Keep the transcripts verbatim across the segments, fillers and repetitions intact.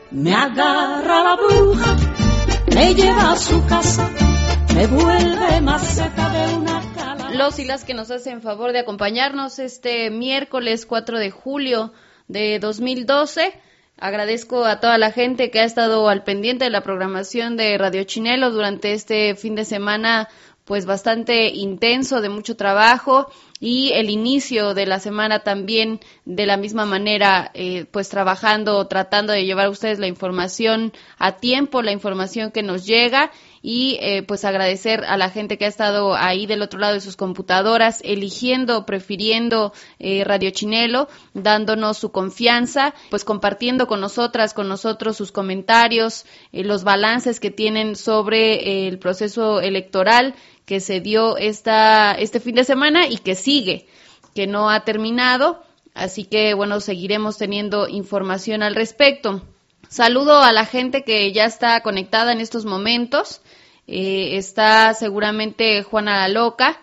Me agarra la bruja, me lleva a su casa, me vuelve maceta de una cala. Los y las que nos hacen favor de acompañarnos este miércoles cuatro de julio de dos mil doce. Agradezco a toda la gente que ha estado al pendiente de la programación de Radio Chinelo durante este fin de semana, pues bastante intenso, de mucho trabajo, y el inicio de la semana también de la misma manera, eh, pues trabajando, tratando de llevar a ustedes la información a tiempo, la información que nos llega, y eh, pues agradecer a la gente que ha estado ahí del otro lado de sus computadoras, eligiendo, prefiriendo eh, Radio Chinelo, dándonos su confianza, pues compartiendo con nosotras, con nosotros sus comentarios, eh, los balances que tienen sobre eh, el proceso electoral que se dio esta este fin de semana y que sigue, que no ha terminado, así que bueno, seguiremos teniendo información al respecto. Saludo a la gente que ya está conectada en estos momentos. Eh, está seguramente Juana la Loca,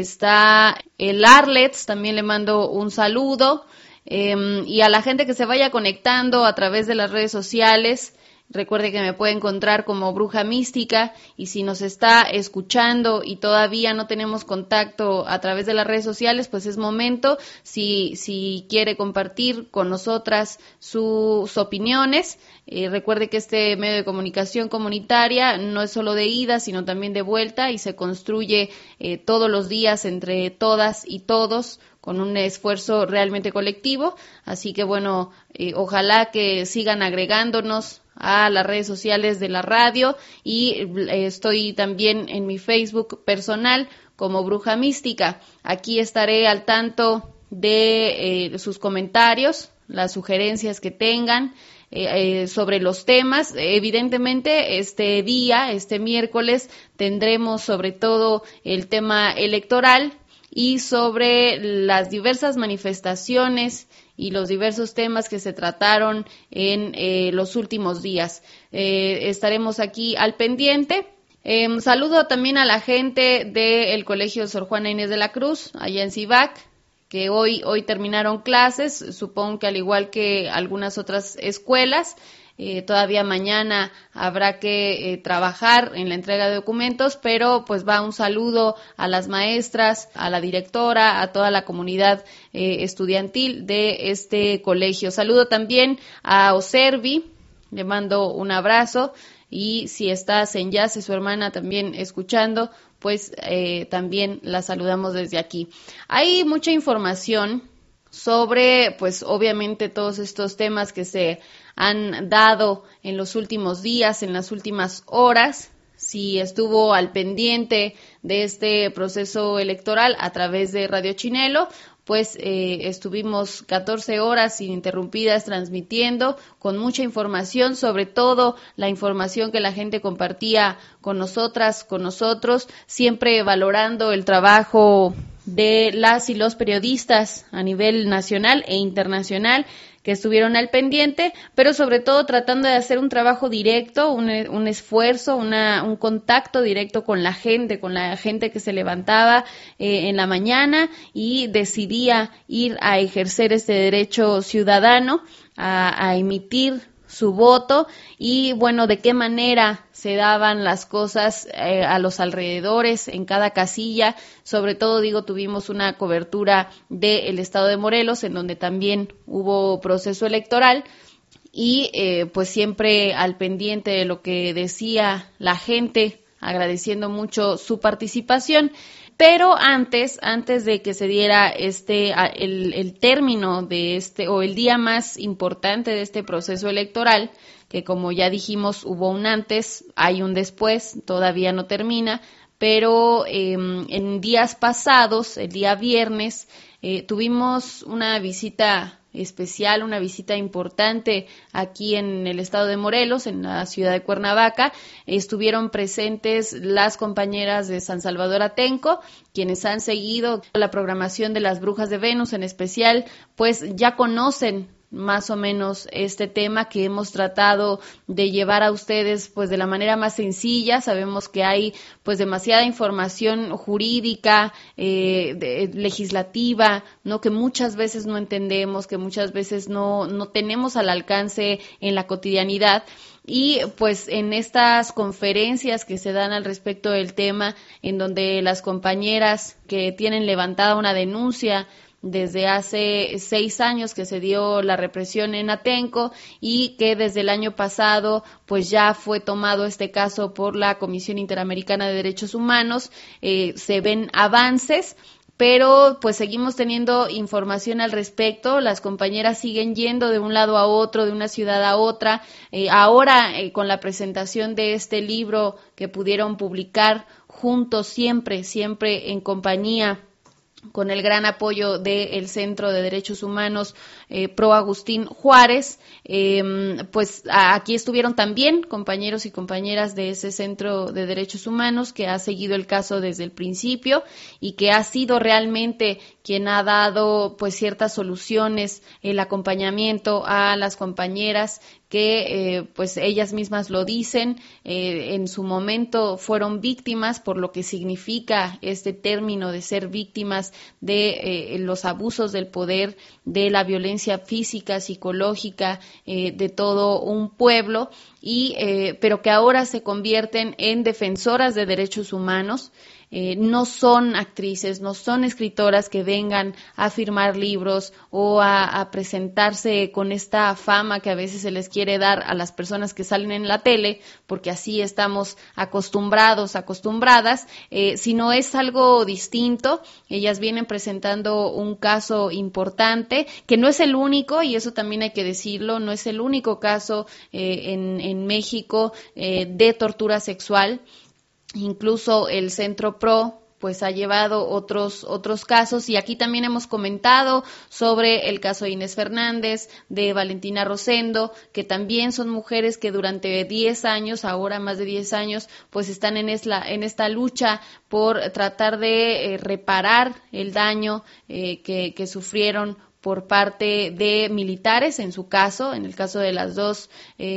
está el Arlets, también le mando un saludo, eh, y a la gente que se vaya conectando a través de las redes sociales. Recuerde que me puede encontrar como Bruja Mística, y si nos está escuchando y todavía no tenemos contacto a través de las redes sociales, pues es momento, si si quiere compartir con nosotras sus opiniones. Eh, recuerde que este medio de comunicación comunitaria no es solo de ida, sino también de vuelta, y se construye eh, todos los días entre todas y todos, con un esfuerzo realmente colectivo. Así que bueno, eh, ojalá que sigan agregándonos a las redes sociales de la radio, y eh, estoy también en mi Facebook personal como Bruja Mística. Aquí estaré al tanto de eh, sus comentarios, las sugerencias que tengan eh, eh, sobre los temas. Evidentemente este día, este miércoles, tendremos sobre todo el tema electoral y sobre las diversas manifestaciones y los diversos temas que se trataron en eh, los últimos días. Eh, estaremos aquí al pendiente. Eh, saludo también a la gente del Colegio Sor Juana Inés de la Cruz, allá en Cibac, que hoy, hoy terminaron clases, supongo que al igual que algunas otras escuelas. Eh, todavía mañana habrá que eh, trabajar en la entrega de documentos, pero pues va un saludo a las maestras, a la directora, a toda la comunidad eh, estudiantil de este colegio. Saludo también a Oservi, le mando un abrazo, y si está Senyase, su hermana, también escuchando, pues eh, también la saludamos desde aquí. Hay mucha información sobre, pues obviamente, todos estos temas que se han dado en los últimos días, en las últimas horas. Si estuvo al pendiente de este proceso electoral a través de Radio Chinelo, pues eh, estuvimos catorce horas ininterrumpidas transmitiendo con mucha información, sobre todo la información que la gente compartía con nosotras, con nosotros, siempre valorando el trabajo de las y los periodistas a nivel nacional e internacional que estuvieron al pendiente, pero sobre todo tratando de hacer un trabajo directo, un, un esfuerzo, una, un contacto directo con la gente, con la gente que se levantaba eh, en la mañana y decidía ir a ejercer este derecho ciudadano, a, a emitir su voto, y bueno, de qué manera se daban las cosas eh, a los alrededores, en cada casilla. Sobre todo, digo, tuvimos una cobertura del estado de Morelos, en donde también hubo proceso electoral, y eh, pues siempre al pendiente de lo que decía la gente, agradeciendo mucho su participación. Pero antes, antes de que se diera este el, el término de este, o el día más importante de este proceso electoral, que como ya dijimos, hubo un antes, hay un después, todavía no termina, pero eh, en días pasados, el día viernes, eh, tuvimos una visita especial, una visita importante aquí en el estado de Morelos, en la ciudad de Cuernavaca. Estuvieron presentes las compañeras de San Salvador Atenco, quienes han seguido la programación de las Brujas de Venus en especial, pues ya conocen más o menos este tema que hemos tratado de llevar a ustedes pues de la manera más sencilla. Sabemos que hay pues demasiada información jurídica, eh, de, legislativa, ¿no? Que muchas veces no entendemos, que muchas veces no, no tenemos al alcance en la cotidianidad. Y pues en estas conferencias que se dan al respecto del tema, en donde las compañeras que tienen levantada una denuncia desde hace seis años que se dio la represión en Atenco y que desde el año pasado pues ya fue tomado este caso por la Comisión Interamericana de Derechos Humanos, eh, se ven avances, pero pues seguimos teniendo información al respecto. Las compañeras siguen yendo de un lado a otro, de una ciudad a otra. Eh, ahora eh, con la presentación de este libro que pudieron publicar juntos, siempre, siempre en compañía, con el gran apoyo del Centro de Derechos Humanos eh, Pro Agustín Juárez, eh, pues a, aquí estuvieron también compañeros y compañeras de ese Centro de Derechos Humanos que ha seguido el caso desde el principio y que ha sido realmente quien ha dado pues ciertas soluciones, el acompañamiento a las compañeras que eh, pues ellas mismas lo dicen, eh, en su momento fueron víctimas, por lo que significa este término de ser víctimas de eh, los abusos del poder, de la violencia física, psicológica, eh, de todo un pueblo, y eh, pero que ahora se convierten en defensoras de derechos humanos. Eh, no son actrices, no son escritoras que vengan a firmar libros o a, a presentarse con esta fama que a veces se les quiere dar a las personas que salen en la tele, porque así estamos acostumbrados, acostumbradas, eh, sino es algo distinto. Ellas vienen presentando un caso importante, que no es el único, y eso también hay que decirlo, no es el único caso eh, en, en México eh, de tortura sexual. Incluso el Centro Pro pues ha llevado otros otros casos, y aquí también hemos comentado sobre el caso de Inés Fernández, de Valentina Rosendo, que también son mujeres que durante diez años, ahora más de diez años, pues están en esta, en esta lucha por tratar de eh, reparar el daño eh, que, que sufrieron por parte de militares, en su caso, en el caso de las dos,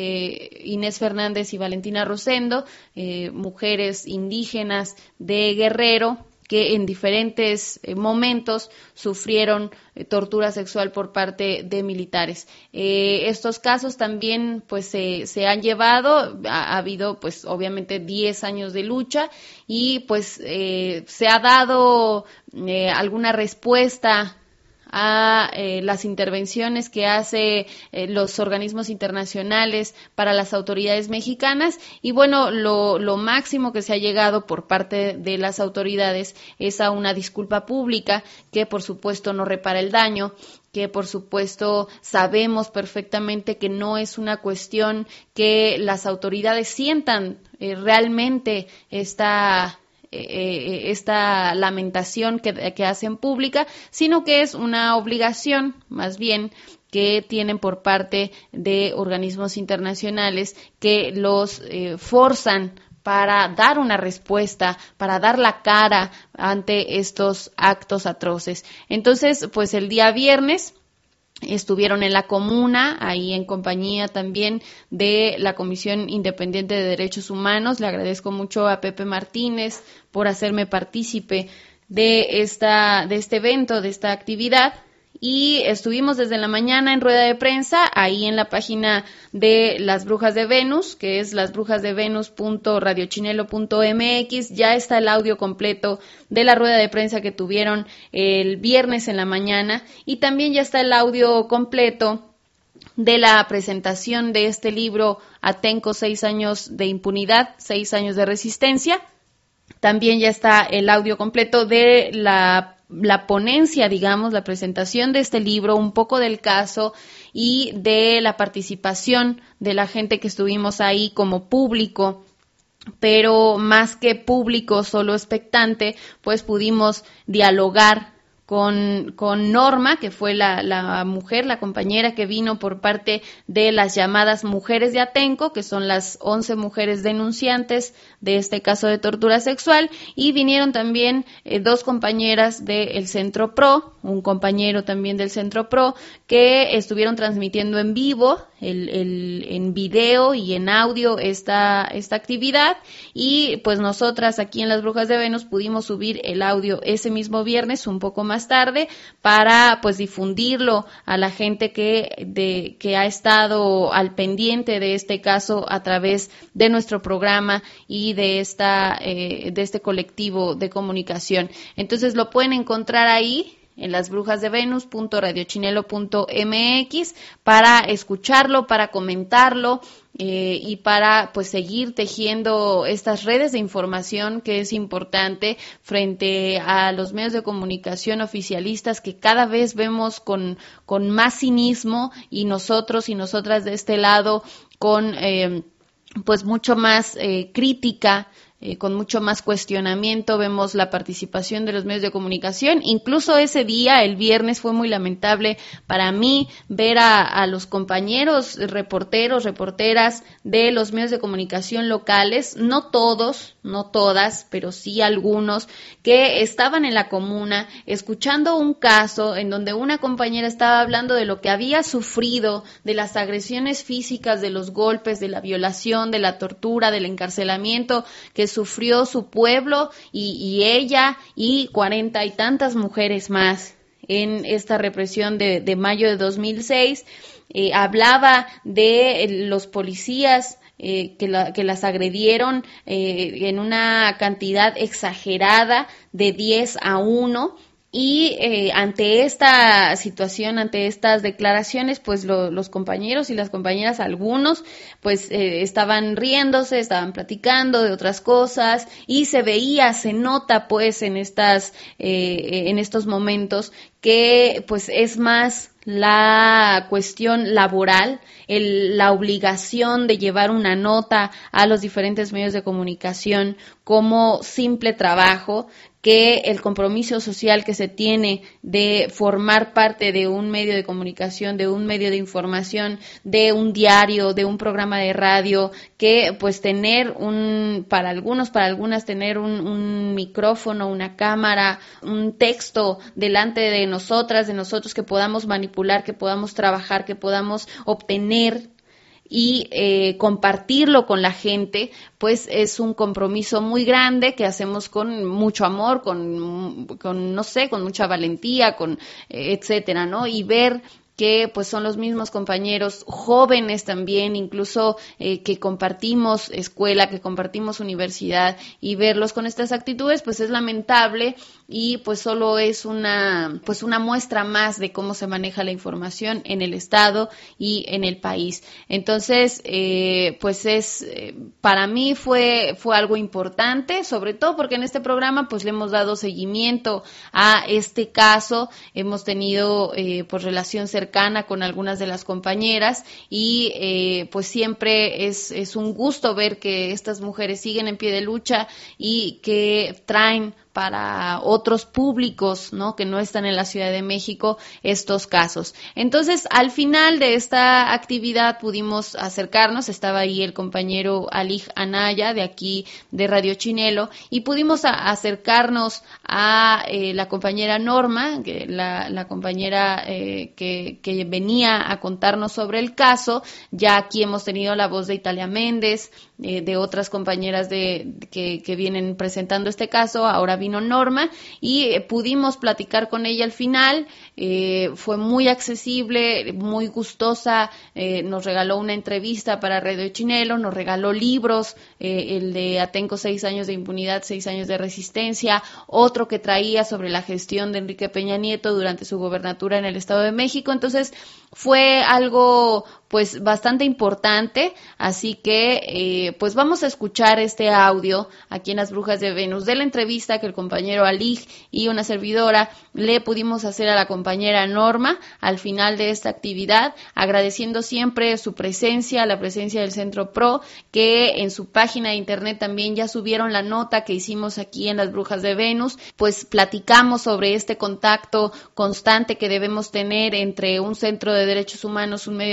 eh, Inés Fernández y Valentina Rosendo, eh, mujeres indígenas de Guerrero, que en diferentes eh, momentos sufrieron eh, tortura sexual por parte de militares. Eh, estos casos también pues se, se han llevado, ha, ha habido pues obviamente diez años de lucha, y pues eh, se ha dado eh, alguna respuesta a eh, las intervenciones que hace eh, los organismos internacionales para las autoridades mexicanas, y bueno, lo, lo máximo que se ha llegado por parte de las autoridades es a una disculpa pública que por supuesto no repara el daño, que por supuesto sabemos perfectamente que no es una cuestión que las autoridades sientan eh, realmente esta Eh, esta lamentación que, que hacen pública, sino que es una obligación más bien que tienen por parte de organismos internacionales que los eh, forzan para dar una respuesta, para dar la cara ante estos actos atroces. Entonces, pues el día viernes estuvieron en la comuna, ahí en compañía también de la Comisión Independiente de Derechos Humanos. Le agradezco mucho a Pepe Martínez por hacerme partícipe de esta, de este evento, de esta actividad. Y estuvimos desde la mañana en rueda de prensa, ahí en la página de Las Brujas de Venus, que es las brujas de venus punto radiochinelo punto m x. Ya está el audio completo de la rueda de prensa que tuvieron el viernes en la mañana, y también ya está el audio completo de la presentación de este libro, Atenco, seis años de impunidad, seis años de resistencia. También ya está el audio completo de la la ponencia, digamos, la presentación de este libro, un poco del caso y de la participación de la gente que estuvimos ahí como público, pero más que público, solo expectante, pues pudimos dialogar con, con Norma, que fue la, la mujer, la compañera que vino por parte de las llamadas Mujeres de Atenco, que son las once mujeres denunciantes de este caso de tortura sexual, y vinieron también eh, dos compañeras del Centro Pro, un compañero también del Centro Pro, que estuvieron transmitiendo en vivo, el, el, en video y en audio esta, esta actividad, y pues nosotras aquí en Las Brujas de Venus pudimos subir el audio ese mismo viernes, un poco más tarde, para pues difundirlo a la gente que, de, que ha estado al pendiente de este caso a través de nuestro programa y de esta, eh, de este colectivo de comunicación. Entonces lo pueden encontrar ahí en las brujas de venus punto radio chinelo punto m x para escucharlo, para comentarlo eh, y para pues seguir tejiendo estas redes de información que es importante frente a los medios de comunicación oficialistas que cada vez vemos con, con más cinismo, y nosotros y nosotras de este lado con eh, pues mucho más eh, crítica, Eh, con mucho más cuestionamiento. Vemos la participación de los medios de comunicación. Incluso ese día, el viernes, fue muy lamentable para mí ver a, a los compañeros reporteros, reporteras de los medios de comunicación locales, no todos, no todas, pero sí algunos, que estaban en la comuna escuchando un caso en donde una compañera estaba hablando de lo que había sufrido, de las agresiones físicas, de los golpes, de la violación, de la tortura, del encarcelamiento que sufrió su pueblo y, y ella y cuarenta y tantas mujeres más en esta represión de, de mayo de dos mil seis. Eh, hablaba de los policías eh, que, la, que las agredieron eh, en una cantidad exagerada de diez a uno. Y eh, ante esta situación, ante estas declaraciones, pues lo, los compañeros y las compañeras, algunos, pues eh, estaban riéndose, estaban platicando de otras cosas, y se veía, se nota pues en estas, eh, en estos momentos que pues es más la cuestión laboral, el, la obligación de llevar una nota a los diferentes medios de comunicación como simple trabajo, que el compromiso social que se tiene de formar parte de un medio de comunicación, de un medio de información, de un diario, de un programa de radio, que pues tener un, para algunos, para algunas, tener un, un micrófono, una cámara, un texto delante de nosotras, de nosotros, que podamos manipular, que podamos trabajar, que podamos obtener y eh, compartirlo con la gente, pues es un compromiso muy grande que hacemos con mucho amor, con, con no sé, con mucha valentía, con eh, etcétera, ¿no? Y ver que pues son los mismos compañeros jóvenes también, incluso eh, que compartimos escuela, que compartimos universidad, y verlos con estas actitudes pues es lamentable, y pues solo es una pues una muestra más de cómo se maneja la información en el estado y en el país. Entonces eh, pues es eh, para mí fue fue algo importante, sobre todo porque en este programa pues le hemos dado seguimiento a este caso, hemos tenido eh, pues relación cercana con algunas de las compañeras, y eh, pues siempre es, es un gusto ver que estas mujeres siguen en pie de lucha y que traen para otros públicos, ¿no?, que no están en la Ciudad de México, estos casos. Entonces, al final de esta actividad pudimos acercarnos, estaba ahí el compañero Alij Anaya, de aquí de Radio Chinelo, y pudimos a, acercarnos a eh, la compañera Norma, que la, la compañera eh, que, que venía a contarnos sobre el caso. Ya aquí hemos tenido la voz de Italia Méndez, eh, de otras compañeras de, que, que vienen presentando este caso. Ahora vino Norma y eh, pudimos platicar con ella al final. Eh, fue muy accesible, muy gustosa, eh, nos regaló una entrevista para Radio Chinelo, nos regaló libros, eh, el de Atenco, seis años de impunidad, seis años de resistencia, otro que traía sobre la gestión de Enrique Peña Nieto durante su gobernatura en el Estado de México. Entonces fue algo pues bastante importante, así que eh, pues vamos a escuchar este audio aquí en Las Brujas de Venus de la entrevista que el compañero Alij y una servidora le pudimos hacer a la compañera Norma al final de esta actividad, agradeciendo siempre su presencia, la presencia del Centro Pro, que en su página de internet también ya subieron la nota que hicimos aquí en Las Brujas de Venus. Pues platicamos sobre este contacto constante que debemos tener entre un centro de derechos humanos, un medio de comunicación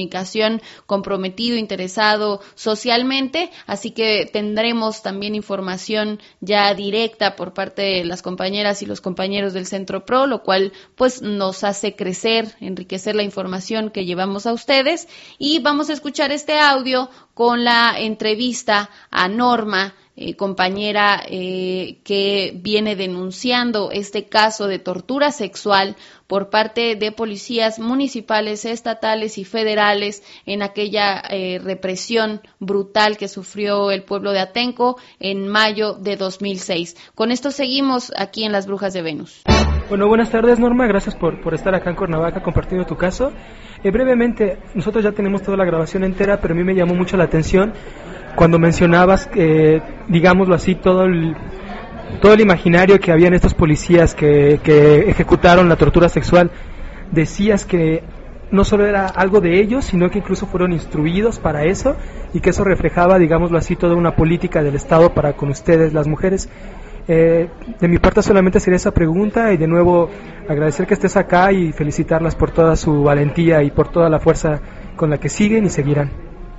comunicación comprometido, interesado socialmente, así que tendremos también información ya directa por parte de las compañeras y los compañeros del Centro Pro, lo cual pues nos hace crecer, enriquecer la información que llevamos a ustedes, y vamos a escuchar este audio con la entrevista a Norma, Eh, compañera eh, que viene denunciando este caso de tortura sexual por parte de policías municipales, estatales y federales en aquella eh, represión brutal que sufrió el pueblo de Atenco en mayo de dos mil seis. Con esto seguimos aquí en Las Brujas de Venus. Bueno, buenas tardes, Norma, gracias por, por estar acá en Cuernavaca compartiendo tu caso. Eh, brevemente, nosotros ya tenemos toda la grabación entera, pero a mí me llamó mucho la atención cuando mencionabas, eh, digámoslo así, todo el, todo el imaginario que habían estos policías que, que ejecutaron la tortura sexual. Decías que no solo era algo de ellos, sino que incluso fueron instruidos para eso, y que eso reflejaba, digámoslo así, toda una política del Estado para con ustedes, las mujeres. Eh, de mi parte solamente sería esa pregunta, y de nuevo agradecer que estés acá y felicitarlas por toda su valentía y por toda la fuerza con la que siguen y seguirán.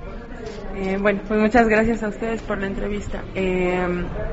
Eh, bueno, pues muchas gracias a ustedes por la entrevista. Eh,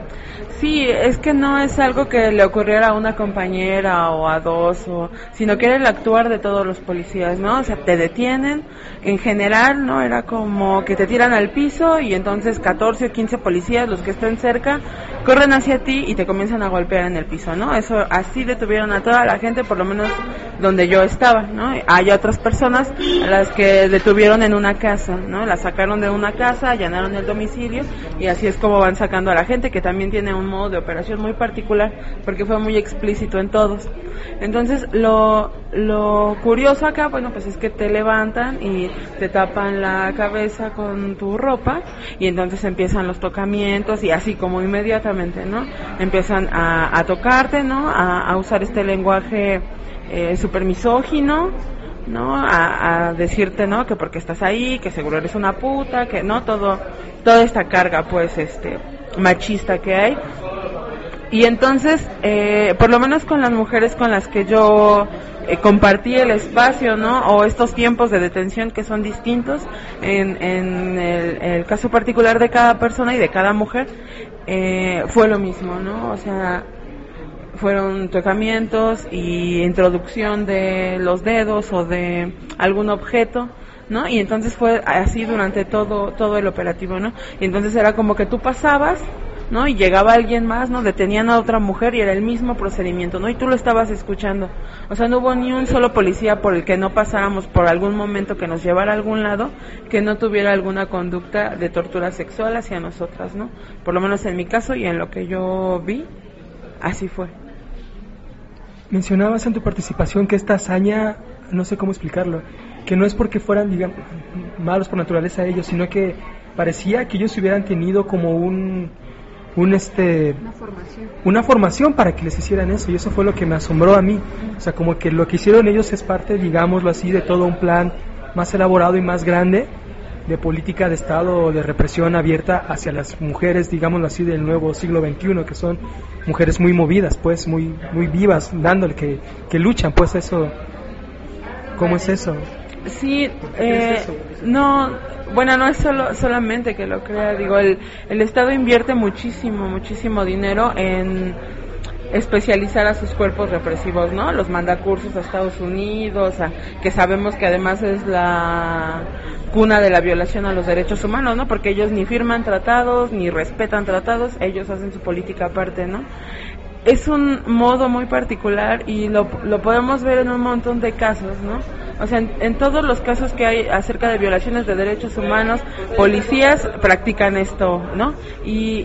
sí, es que no es algo que le ocurriera a una compañera o a dos, o, sino que era el actuar de todos los policías, ¿no? O sea, te detienen, en general, ¿no? Era como que te tiran al piso y entonces catorce o quince policías, los que estén cerca, corren hacia ti y te comienzan a golpear en el piso, ¿no? Eso, así detuvieron a toda la gente, por lo menos donde yo estaba, ¿no? Hay otras personas a las que detuvieron en una casa, ¿no? Las sacaron de una casa, allanaron el domicilio, y así es como van sacando a la gente, que también tiene un modo de operación muy particular porque fue muy explícito en todos. Entonces lo, lo curioso acá, bueno, pues es que te levantan y te tapan la cabeza con tu ropa, y entonces empiezan los tocamientos, y así como inmediatamente, ¿no? Empiezan a, a tocarte, ¿no? A, a usar este lenguaje eh, súper misógino, ¿no? A, a decirte, ¿no? Que porque estás ahí, que seguro eres una puta, que no, todo, toda esta carga, pues, este, machista que hay. Y entonces, eh, por lo menos con las mujeres con las que yo eh, compartí el espacio, ¿no? O estos tiempos de detención que son distintos en, en el, el caso particular de cada persona y de cada mujer, eh, fue lo mismo, ¿no? O sea, fueron tocamientos y introducción de los dedos o de algún objeto, ¿no? Y entonces fue así durante todo todo el operativo, ¿no? Y entonces era como que tú pasabas, ¿no? Y llegaba alguien más, ¿no? Detenían a otra mujer y era el mismo procedimiento, ¿no? Y tú lo estabas escuchando. O sea, no hubo ni un solo policía por el que no pasáramos por algún momento que nos llevara a algún lado que no tuviera alguna conducta de tortura sexual hacia nosotras, ¿no? Por lo menos en mi caso y en lo que yo vi, así fue. Mencionabas en tu participación que esta hazaña, no sé cómo explicarlo, que no es porque fueran, digamos, malos por naturaleza ellos, sino que parecía que ellos hubieran tenido como un, un este, una formación. una formación para que les hicieran eso, y eso fue lo que me asombró a mí. O sea, como que lo que hicieron ellos es parte, digámoslo así, de todo un plan más elaborado y más grande de política de Estado o de represión abierta hacia las mujeres, digámoslo así, del nuevo siglo veintiuno, que son mujeres muy movidas, pues, muy muy vivas, dándole, que, que luchan, pues eso. ¿Cómo es eso? Sí, eh, es eso? no, bueno, no es solo solamente que lo crea, digo, el, el Estado invierte muchísimo, muchísimo dinero en especializar a sus cuerpos represivos, ¿no? Los manda cursos a Estados Unidos, a, que sabemos que además es la cuna de la violación a los derechos humanos, ¿no? Porque ellos ni firman tratados, ni respetan tratados, ellos hacen su política aparte, ¿no? Es un modo muy particular y lo, lo podemos ver en un montón de casos, ¿no? O sea, en, en todos los casos que hay acerca de violaciones de derechos humanos, policías practican esto, ¿no? Y,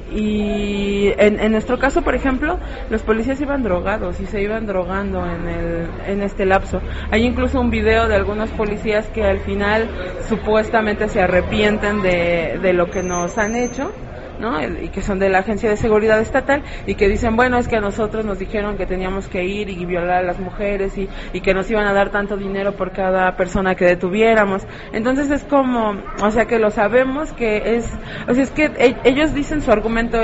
y en, en nuestro caso, por ejemplo, los policías iban drogados y se iban drogando en, el, en este lapso. Hay incluso un video de algunos policías que al final supuestamente se arrepienten de, de lo que nos han hecho, ¿no? Y que son de la Agencia de Seguridad Estatal y que dicen, bueno, es que a nosotros nos dijeron que teníamos que ir y violar a las mujeres y, y que nos iban a dar tanto dinero por cada persona que detuviéramos. Entonces es como, o sea, que lo sabemos que es, o sea, es que ellos dicen, su argumento es,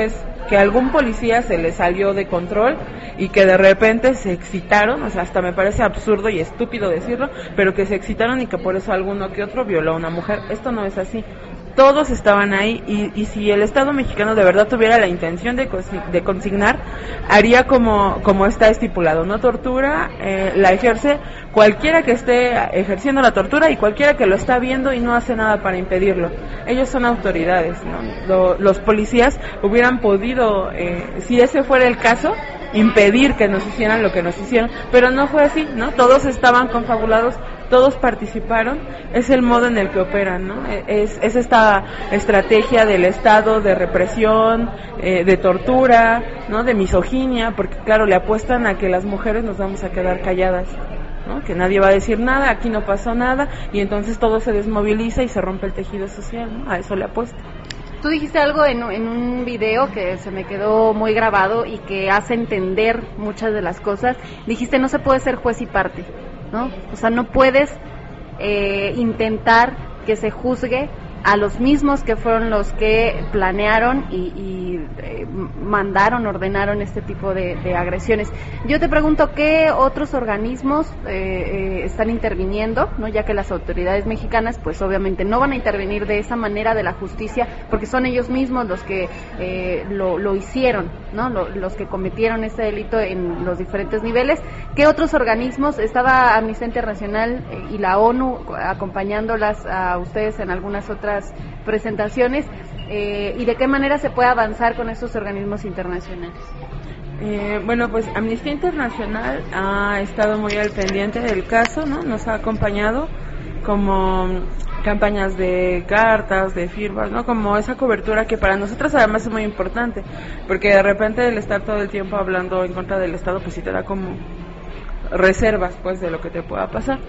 que algún policía se le salió de control y que de repente se excitaron, o sea, hasta me parece absurdo y estúpido decirlo, pero que se excitaron y que por eso alguno que otro violó a una mujer. Esto no es así. Todos estaban ahí y, y si el Estado mexicano de verdad tuviera la intención de, de consignar, haría como, como está estipulado, no tortura, eh, la ejerce cualquiera que esté ejerciendo la tortura y cualquiera que lo está viendo y no hace nada para impedirlo. Ellos son autoridades, ¿no? Lo, los policías hubieran podido, eh, si ese fuera el caso, impedir que nos hicieran lo que nos hicieron, pero no fue así, ¿no? Todos estaban confabulados, todos participaron, es el modo en el que operan, ¿no? Es, es esta estrategia del Estado de represión, eh, de tortura, ¿no? De misoginia, porque claro, le apuestan a que las mujeres nos vamos a quedar calladas, ¿no? Que nadie va a decir nada, aquí no pasó nada, y entonces todo se desmoviliza y se rompe el tejido social, ¿no? A eso le apuestan. Tú dijiste algo en, en un video que se me quedó muy grabado y que hace entender muchas de las cosas. Dijiste, no se puede ser juez y parte, ¿no? O sea, no puedes eh, intentar que se juzgue a los mismos que fueron los que planearon y, y eh, mandaron, ordenaron este tipo de, de agresiones. Yo te pregunto, ¿qué otros organismos eh, eh, están interviniendo? ¿No? Ya que las autoridades mexicanas, pues obviamente no van a intervenir de esa manera de la justicia, porque son ellos mismos los que eh, lo, lo hicieron, ¿no? Lo, los que cometieron este delito en los diferentes niveles. ¿Qué otros organismos? Estaba Amnistía Internacional eh, y la ONU acompañándolas a ustedes en algunas otras presentaciones, eh, y de qué manera se puede avanzar con estos organismos internacionales. Eh, bueno, pues Amnistía Internacional ha estado muy al pendiente del caso, ¿no? Nos ha acompañado como campañas de cartas, de firmas, ¿no? Como esa cobertura que para nosotros además es muy importante, porque de repente el estar todo el tiempo hablando en contra del Estado, pues sí te da como reservas, pues, de lo que te pueda pasar.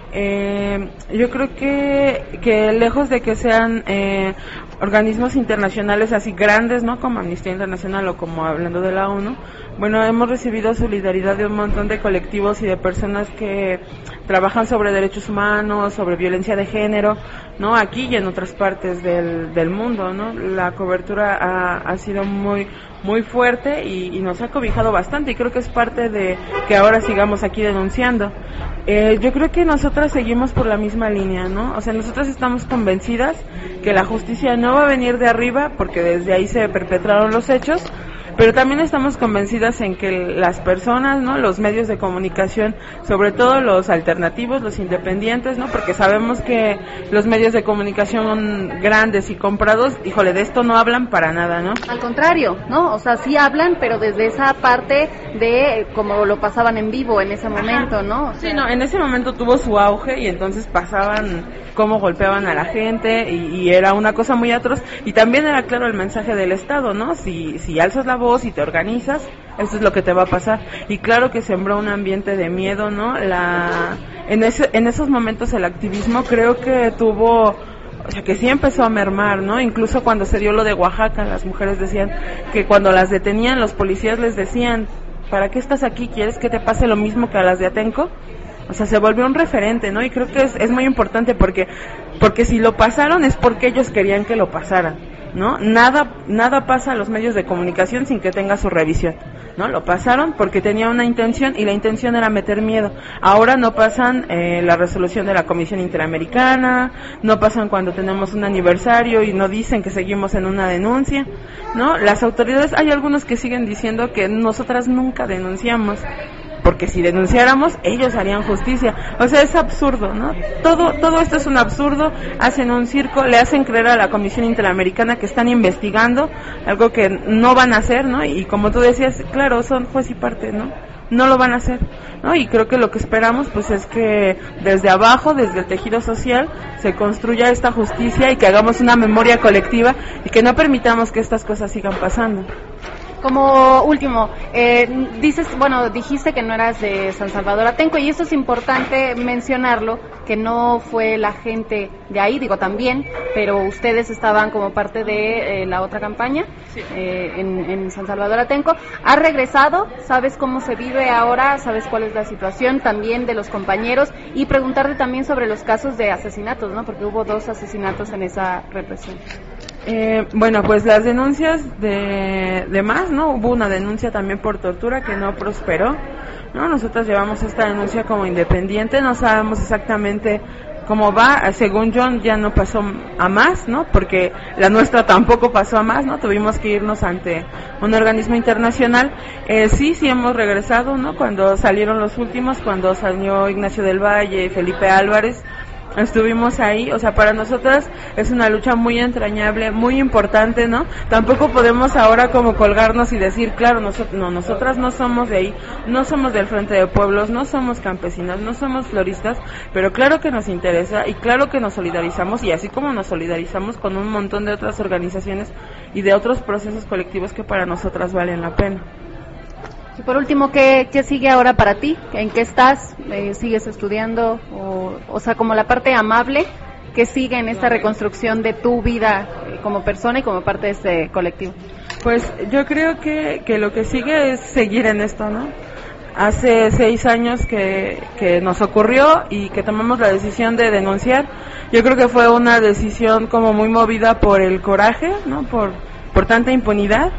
Eh, yo creo que, que lejos de que sean eh, organismos internacionales así grandes, ¿no? Como Amnistía Internacional o como hablando de la ONU, bueno, hemos recibido solidaridad de un montón de colectivos y de personas que trabajan sobre derechos humanos, sobre violencia de género, ¿no? Aquí y en otras partes del, del mundo, ¿no? La cobertura ha, ha sido muy muy fuerte y, y nos ha cobijado bastante, y creo que es parte de que ahora sigamos aquí denunciando. Eh, yo creo que nosotras seguimos por la misma línea, ¿no? O sea, nosotras estamos convencidas que la justicia no va a venir de arriba, porque desde ahí se perpetraron los hechos, pero también estamos convencidas en que las personas, ¿no? Los medios de comunicación, sobre todo los alternativos, los independientes, ¿no? Porque sabemos que los medios de comunicación grandes y comprados, híjole, de esto no hablan para nada, ¿no? Al contrario, ¿no? O sea, sí hablan, pero desde esa parte de como lo pasaban en vivo en ese momento, ¿no? O sea, sí, no, en ese momento tuvo su auge y entonces pasaban cómo golpeaban a la gente y, y era una cosa muy atroz, y también era claro el mensaje del Estado, ¿no? Si, si alzas la voz y te organizas, eso es lo que te va a pasar. Y claro que sembró un ambiente de miedo, ¿no? La en ese en esos momentos el activismo creo que tuvo, o sea, que sí empezó a mermar, ¿no? Incluso cuando se dio lo de Oaxaca, las mujeres decían que cuando las detenían, los policías les decían, ¿para qué estás aquí? ¿Quieres que te pase lo mismo que a las de Atenco? O sea, se volvió un referente, ¿no? Y creo que es, es muy importante porque porque si lo pasaron es porque ellos querían que lo pasaran, ¿no? Nada nada pasa a los medios de comunicación sin que tenga su revisión, ¿no? Lo pasaron porque tenía una intención y la intención era meter miedo. Ahora no pasan eh, la resolución de la Comisión Interamericana, no pasan cuando tenemos un aniversario y no dicen que seguimos en una denuncia, ¿no? Las autoridades, hay algunos que siguen diciendo que nosotras nunca denunciamos, porque si denunciáramos, ellos harían justicia. O sea, es absurdo, ¿no? Todo todo esto es un absurdo, hacen un circo, le hacen creer a la Comisión Interamericana que están investigando algo que no van a hacer, ¿no? Y como tú decías, claro, son juez y parte, ¿no? No lo van a hacer, ¿no? Y creo que lo que esperamos, pues, es que desde abajo, desde el tejido social, se construya esta justicia y que hagamos una memoria colectiva y que no permitamos que estas cosas sigan pasando. Como último, eh, dices, bueno, dijiste que no eras de San Salvador Atenco, y eso es importante mencionarlo, que no fue la gente de ahí, digo también, pero ustedes estaban como parte de eh, la otra campaña eh, en, en San Salvador Atenco. ¿Has regresado? ¿Sabes cómo se vive ahora? ¿Sabes cuál es la situación también de los compañeros? Y preguntarte también sobre los casos de asesinatos, ¿no? Porque hubo dos asesinatos en esa represión. Eh, bueno, pues las denuncias de, de más, ¿no? Hubo una denuncia también por tortura que no prosperó, ¿no? Nosotros llevamos esta denuncia como independiente, no sabemos exactamente cómo va, según John ya no pasó a más, ¿no? Porque la nuestra tampoco pasó a más, ¿no? Tuvimos que irnos ante un organismo internacional. Eh, sí, sí hemos regresado, ¿no? Cuando salieron los últimos, cuando salió Ignacio del Valle, Felipe Álvarez, estuvimos ahí. O sea, para nosotras es una lucha muy entrañable, muy importante, ¿no? Tampoco podemos ahora como colgarnos y decir, claro, nosotros, no, nosotras no somos de ahí, no somos del Frente de Pueblos, no somos campesinas, no somos floristas, pero claro que nos interesa y claro que nos solidarizamos, y así como nos solidarizamos con un montón de otras organizaciones y de otros procesos colectivos que para nosotras valen la pena. Y por último, ¿qué, qué sigue ahora para ti? ¿En qué estás? Eh, ¿Sigues estudiando? O, o sea, como la parte amable, ¿qué sigue en esta reconstrucción de tu vida eh, como persona y como parte de este colectivo? Pues yo creo que, que lo que sigue es seguir en esto, ¿no? Hace seis años que, que nos ocurrió y que tomamos la decisión de denunciar. Yo creo que fue una decisión como muy movida por el coraje, ¿no? Por, por tanta impunidad.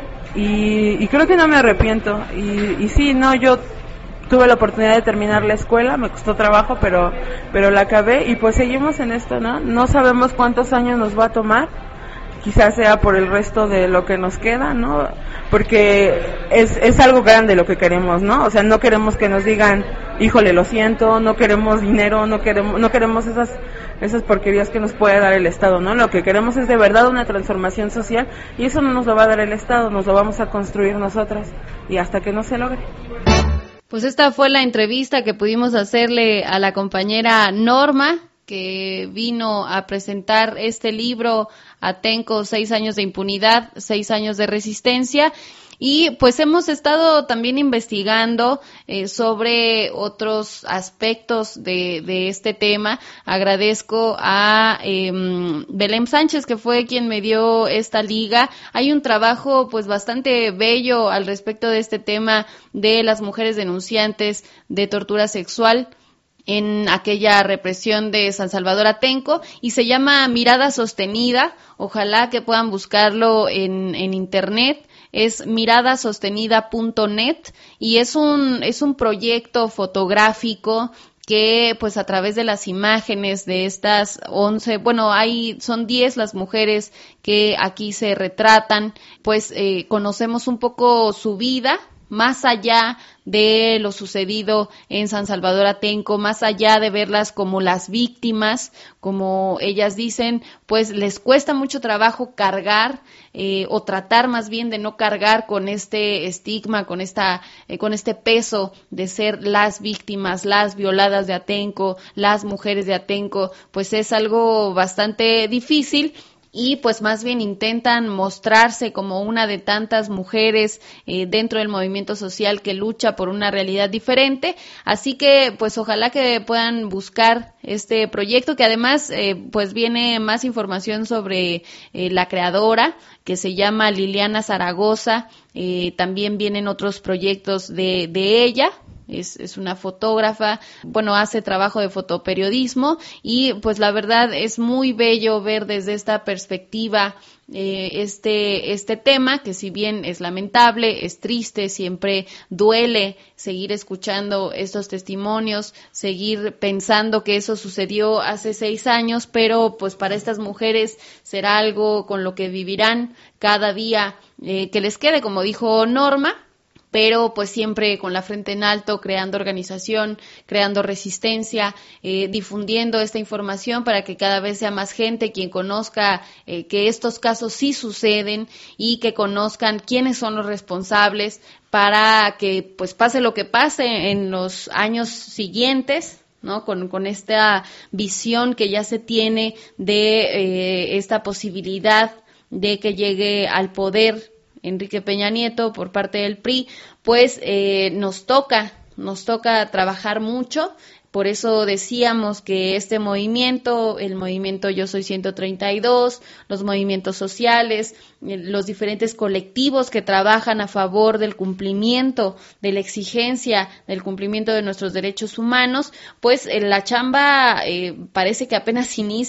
Y, y creo que no me arrepiento, y, y sí, no, yo tuve la oportunidad de terminar la escuela, me costó trabajo, pero pero la acabé, y pues seguimos en esto, ¿no? No sabemos cuántos años nos va a tomar, quizás sea por el resto de lo que nos queda, ¿no? Porque es, es algo grande lo que queremos, ¿no? O sea, no queremos que nos digan, híjole, lo siento, no queremos dinero, no queremos, no queremos esas esas porquerías que nos puede dar el Estado, ¿no? Lo que queremos es de verdad una transformación social, y eso no nos lo va a dar el Estado, nos lo vamos a construir nosotras, y hasta que no se logre. Pues esta fue la entrevista que pudimos hacerle a la compañera Norma, que vino a presentar este libro, Atenco, seis años de impunidad, seis años de resistencia. Y pues hemos estado también investigando eh, sobre otros aspectos de, de este tema. Agradezco a eh, Belén Sánchez, que fue quien me dio esta liga. Hay un trabajo pues bastante bello al respecto de este tema de las mujeres denunciantes de tortura sexual en aquella represión de San Salvador Atenco, y se llama Mirada Sostenida. Ojalá que puedan buscarlo en, en internet. Es mirada sostenida punto net, y es un es un proyecto fotográfico que pues a través de las imágenes de estas once, bueno, hay son diez las mujeres que aquí se retratan, pues eh, conocemos un poco su vida, más allá de lo sucedido en San Salvador Atenco, más allá de verlas como las víctimas, como ellas dicen, pues les cuesta mucho trabajo cargar eh, o tratar más bien de no cargar con este estigma, con esta, eh, con este peso de ser las víctimas, las violadas de Atenco, las mujeres de Atenco, pues es algo bastante difícil. Y pues más bien intentan mostrarse como una de tantas mujeres eh, dentro del movimiento social que lucha por una realidad diferente. Así que pues ojalá que puedan buscar este proyecto, que además eh, pues viene más información sobre eh, la creadora, que se llama Liliana Zaragoza. Eh, también vienen otros proyectos de, de ella. Es, es una fotógrafa, bueno, hace trabajo de fotoperiodismo, y pues la verdad es muy bello ver desde esta perspectiva eh, este este tema, que si bien es lamentable, es triste, siempre duele seguir escuchando estos testimonios, seguir pensando que eso sucedió hace seis años, pero pues para estas mujeres será algo con lo que vivirán cada día eh, que les quede, como dijo Norma, pero pues siempre con la frente en alto, creando organización, creando resistencia, eh, difundiendo esta información para que cada vez sea más gente quien conozca eh, que estos casos sí suceden, y que conozcan quiénes son los responsables, para que pues pase lo que pase en los años siguientes, ¿no? Con, con esta visión que ya se tiene de eh, esta posibilidad de que llegue al poder Enrique Peña Nieto por parte del P R I, pues eh, nos toca, nos toca trabajar mucho. Por eso decíamos que este movimiento, el movimiento Yo Soy ciento treinta y dos, los movimientos sociales, los diferentes colectivos que trabajan a favor del cumplimiento, de la exigencia, del cumplimiento de nuestros derechos humanos, pues eh, la chamba eh, parece que apenas inicia.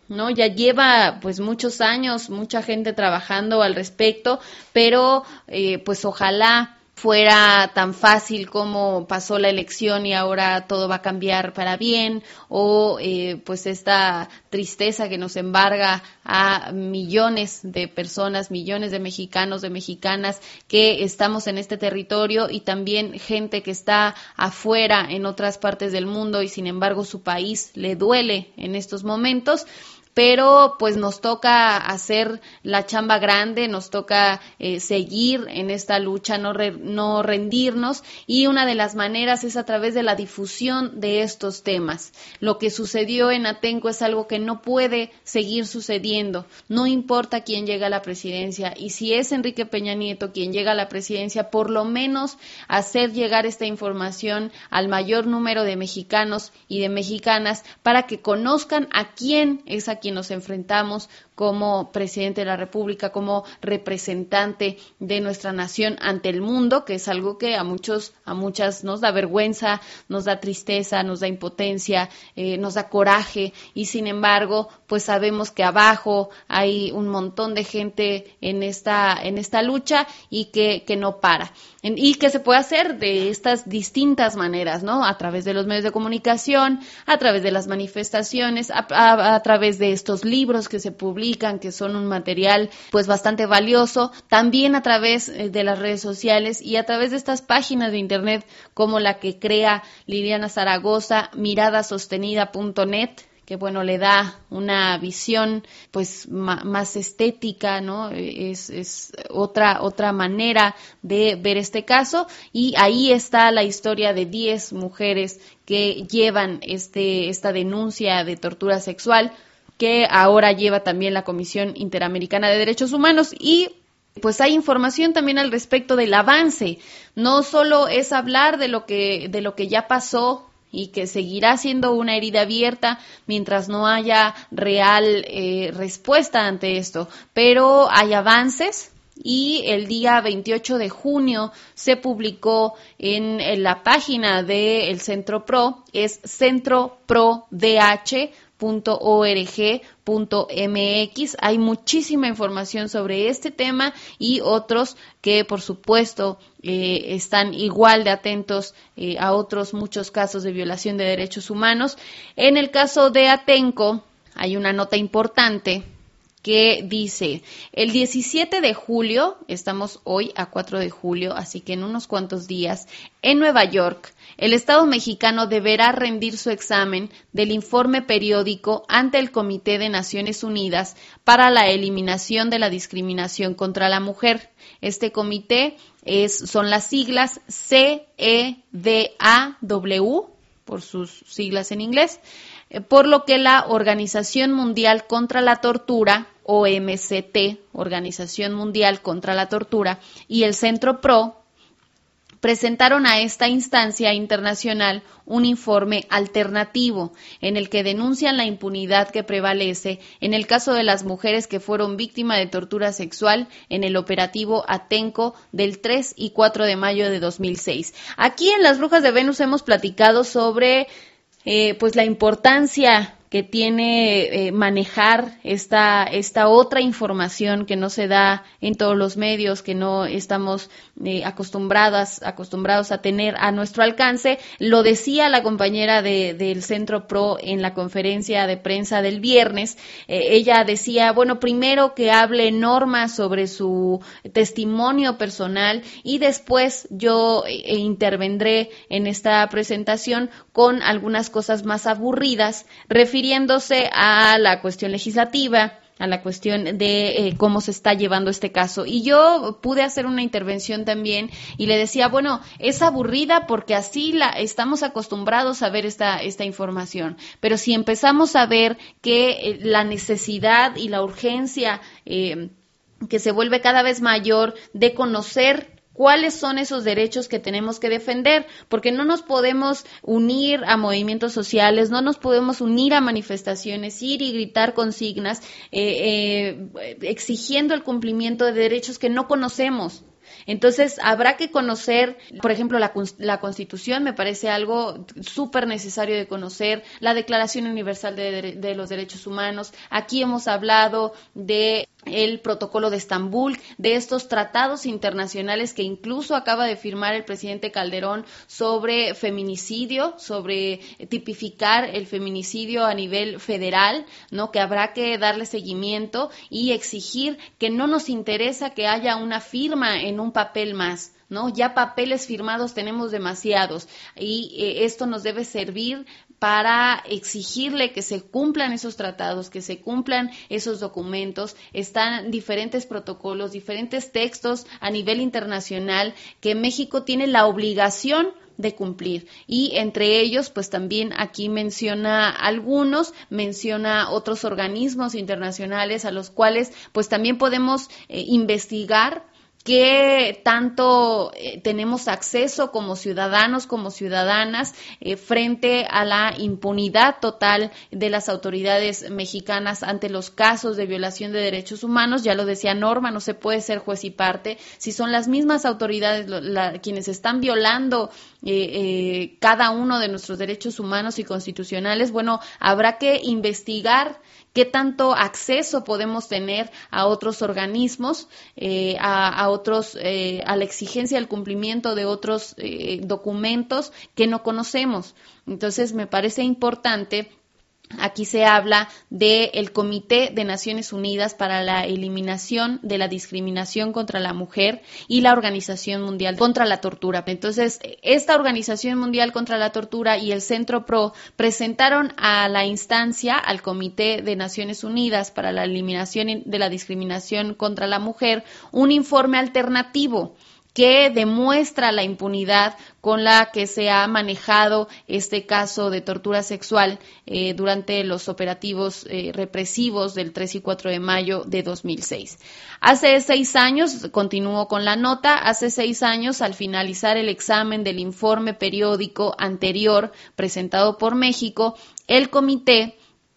¿no? Ya lleva pues muchos años, mucha gente trabajando al respecto, pero eh, pues ojalá fuera tan fácil como pasó la elección y ahora todo va a cambiar para bien, o eh, pues esta tristeza que nos embarga a millones de personas, millones de mexicanos, de mexicanas que estamos en este territorio y también gente que está afuera en otras partes del mundo y sin embargo su país le duele en estos momentos. Pero pues nos toca hacer la chamba grande, nos toca eh, seguir en esta lucha, no, re, no rendirnos, y una de las maneras es a través de la difusión de estos temas. Lo que sucedió en Atenco es algo que no puede seguir sucediendo, no importa quién llega a la presidencia, y si es Enrique Peña Nieto quien llega a la presidencia, por lo menos hacer llegar esta información al mayor número de mexicanos y de mexicanas para que conozcan a quién es a quien nos enfrentamos como presidente de la República, como representante de nuestra nación ante el mundo, que es algo que a muchos, a muchas nos da vergüenza, nos da tristeza, nos da impotencia, eh, nos da coraje, y sin embargo, pues sabemos que abajo hay un montón de gente en esta, en esta lucha y que, que no para. Y que se puede hacer de estas distintas maneras, ¿no? A través de los medios de comunicación, a través de las manifestaciones, a, a, a través de estos libros que se publican, que son un material pues bastante valioso, también a través de las redes sociales y a través de estas páginas de internet como la que crea Liliana Zaragoza, mirada sostenida punto net, que bueno, le da una visión pues ma- más estética, ¿no? Es, es otra, otra manera de ver este caso, y ahí está la historia de diez mujeres que llevan este, esta denuncia de tortura sexual, que ahora lleva también la Comisión Interamericana de Derechos Humanos. Y pues hay información también al respecto del avance. No solo es hablar de lo que, de lo que ya pasó y que seguirá siendo una herida abierta mientras no haya real eh, respuesta ante esto, pero hay avances. Y el día veintiocho de junio se publicó en, en la página del Centro Pro, es centro pro d h punto org punto m x. Hay muchísima información sobre este tema y otros que, por supuesto, eh, están igual de atentos eh, a otros muchos casos de violación de derechos humanos. En el caso de Atenco hay una nota importante que dice: el diecisiete de julio, estamos hoy a cuatro de julio, así que en unos cuantos días, en Nueva York, el Estado mexicano deberá rendir su examen del informe periódico ante el Comité de Naciones Unidas para la Eliminación de la Discriminación contra la Mujer. Este comité es, son las siglas C E D A W, por sus siglas en inglés, por lo que la Organización Mundial contra la Tortura, O M C T, Organización Mundial contra la Tortura, y el Centro Pro presentaron a esta instancia internacional un informe alternativo en el que denuncian la impunidad que prevalece en el caso de las mujeres que fueron víctimas de tortura sexual en el operativo Atenco del tres y cuatro de mayo de dos mil seis. Aquí en Las Brujas de Venus hemos platicado sobre eh, pues la importancia que tiene eh, manejar esta esta otra información que no se da en todos los medios, que no estamos eh, acostumbradas acostumbrados a tener a nuestro alcance. Lo decía la compañera de, del Centro Pro en la conferencia de prensa del viernes. Eh, ella decía, bueno, primero que hable Norma sobre su testimonio personal y después yo eh, intervendré en esta presentación con algunas cosas más aburridas, refiriéndose a la cuestión legislativa, a la cuestión de eh, cómo se está llevando este caso. Y yo pude hacer una intervención también y le decía, bueno, es aburrida porque así la estamos acostumbrados a ver esta, esta información. Pero si empezamos a ver que eh, la necesidad y la urgencia eh, que se vuelve cada vez mayor de conocer ¿cuáles son esos derechos que tenemos que defender? Porque no nos podemos unir a movimientos sociales, no nos podemos unir a manifestaciones, ir y gritar consignas, eh, eh, exigiendo el cumplimiento de derechos que no conocemos. Entonces, habrá que conocer, por ejemplo, la, la Constitución, me parece algo súper necesario de conocer, la Declaración Universal de, de los Derechos Humanos. Aquí hemos hablado de el Protocolo de Estambul, de estos tratados internacionales que incluso acaba de firmar el presidente Calderón sobre feminicidio, sobre tipificar el feminicidio a nivel federal, ¿no? Que habrá que darle seguimiento y exigir que no nos interesa que haya una firma en un papel más, ¿no? Ya papeles firmados tenemos demasiados y eh, esto nos debe servir para exigirle que se cumplan esos tratados, que se cumplan esos documentos. Están diferentes protocolos, diferentes textos a nivel internacional que México tiene la obligación de cumplir, y entre ellos pues también aquí menciona algunos, menciona otros organismos internacionales a los cuales pues también podemos eh, investigar qué tanto eh, tenemos acceso como ciudadanos, como ciudadanas, eh, frente a la impunidad total de las autoridades mexicanas ante los casos de violación de derechos humanos. Ya lo decía Norma, no se puede ser juez y parte. Si son las mismas autoridades lo, la, quienes están violando eh, eh, cada uno de nuestros derechos humanos y constitucionales, bueno, habrá que investigar qué tanto acceso podemos tener a otros organismos, eh, a, a otros, eh, a la exigencia del cumplimiento de otros eh, documentos que no conocemos. Entonces, me parece importante. Aquí se habla del Comité de Naciones Unidas para la Eliminación de la Discriminación contra la Mujer y la Organización Mundial contra la Tortura. Entonces, esta Organización Mundial contra la Tortura y el Centro Pro presentaron a la instancia, al Comité de Naciones Unidas para la Eliminación de la Discriminación contra la Mujer, un informe alternativo que demuestra la impunidad con la que se ha manejado este caso de tortura sexual eh, durante los operativos eh, represivos del tres y cuatro de mayo de dos mil seis. Hace seis años, continúo con la nota, hace seis años, al finalizar el examen del informe periódico anterior presentado por México, el comité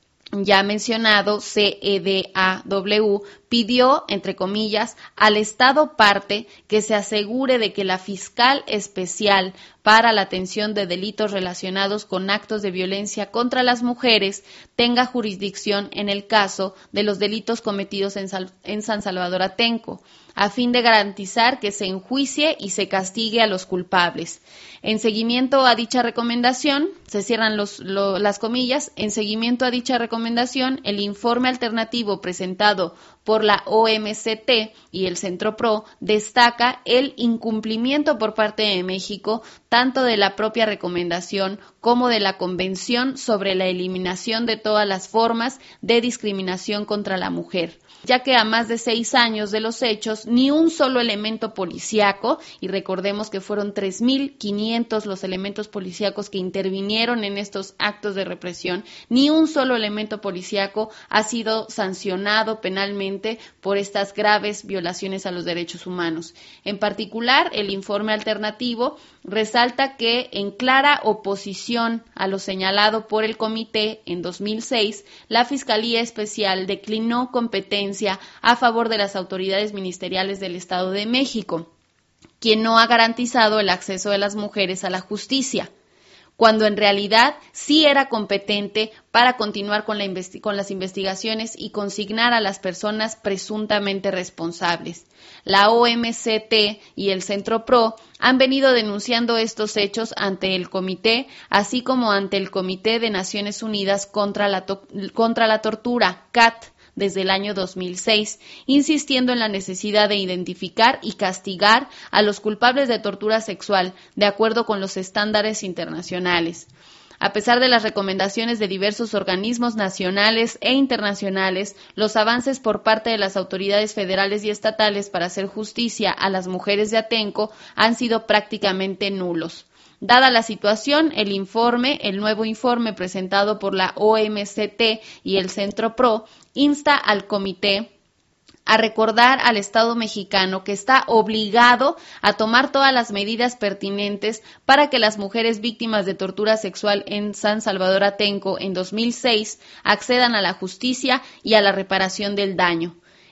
ya mencionado, C E D A W, pidió, entre comillas, al Estado parte que se asegure de que la fiscal especial para la atención de delitos relacionados con actos de violencia contra las mujeres tenga jurisdicción en el caso de los delitos cometidos en, Sal- en San Salvador Atenco, a fin de garantizar que se enjuicie y se castigue a los culpables. En seguimiento a dicha recomendación, se cierran los, lo, las comillas, en seguimiento a dicha recomendación, el informe alternativo presentado por la O M C T y el Centro Pro destaca el incumplimiento por parte de México tanto de la propia recomendación como de la Convención sobre la eliminación de todas las formas de discriminación contra la mujer, ya que a más de seis años de los hechos, ni un solo elemento policíaco, y recordemos que fueron tres mil quinientos los elementos policíacos que intervinieron en estos actos de represión, ni un solo elemento policíaco ha sido sancionado penalmente por estas graves violaciones a los derechos humanos. En particular, el informe alternativo resalta que, en clara oposición a lo señalado por el comité en dos mil seis, la Fiscalía Especial declinó competencia a favor de las autoridades ministeriales del Estado de México, quien no ha garantizado el acceso de las mujeres a la justicia, cuando en realidad sí era competente para continuar con, la investi- con las investigaciones y consignar a las personas presuntamente responsables. La O M C T y el Centro Pro han venido denunciando estos hechos ante el comité, así como ante el Comité de Naciones Unidas contra la, to- contra la Tortura, C A T, desde el año dos mil seis, insistiendo en la necesidad de identificar y castigar a los culpables de tortura sexual de acuerdo con los estándares internacionales. A pesar de las recomendaciones de diversos organismos nacionales e internacionales, los avances por parte de las autoridades federales y estatales para hacer justicia a las mujeres de Atenco han sido prácticamente nulos. Dada la situación, el informe, el nuevo informe presentado por la O M C T y el Centro Pro, insta al comité a recordar al Estado mexicano que está obligado a tomar todas las medidas pertinentes para que las mujeres víctimas de tortura sexual en San Salvador Atenco en dos mil seis accedan a la justicia y a la reparación del daño.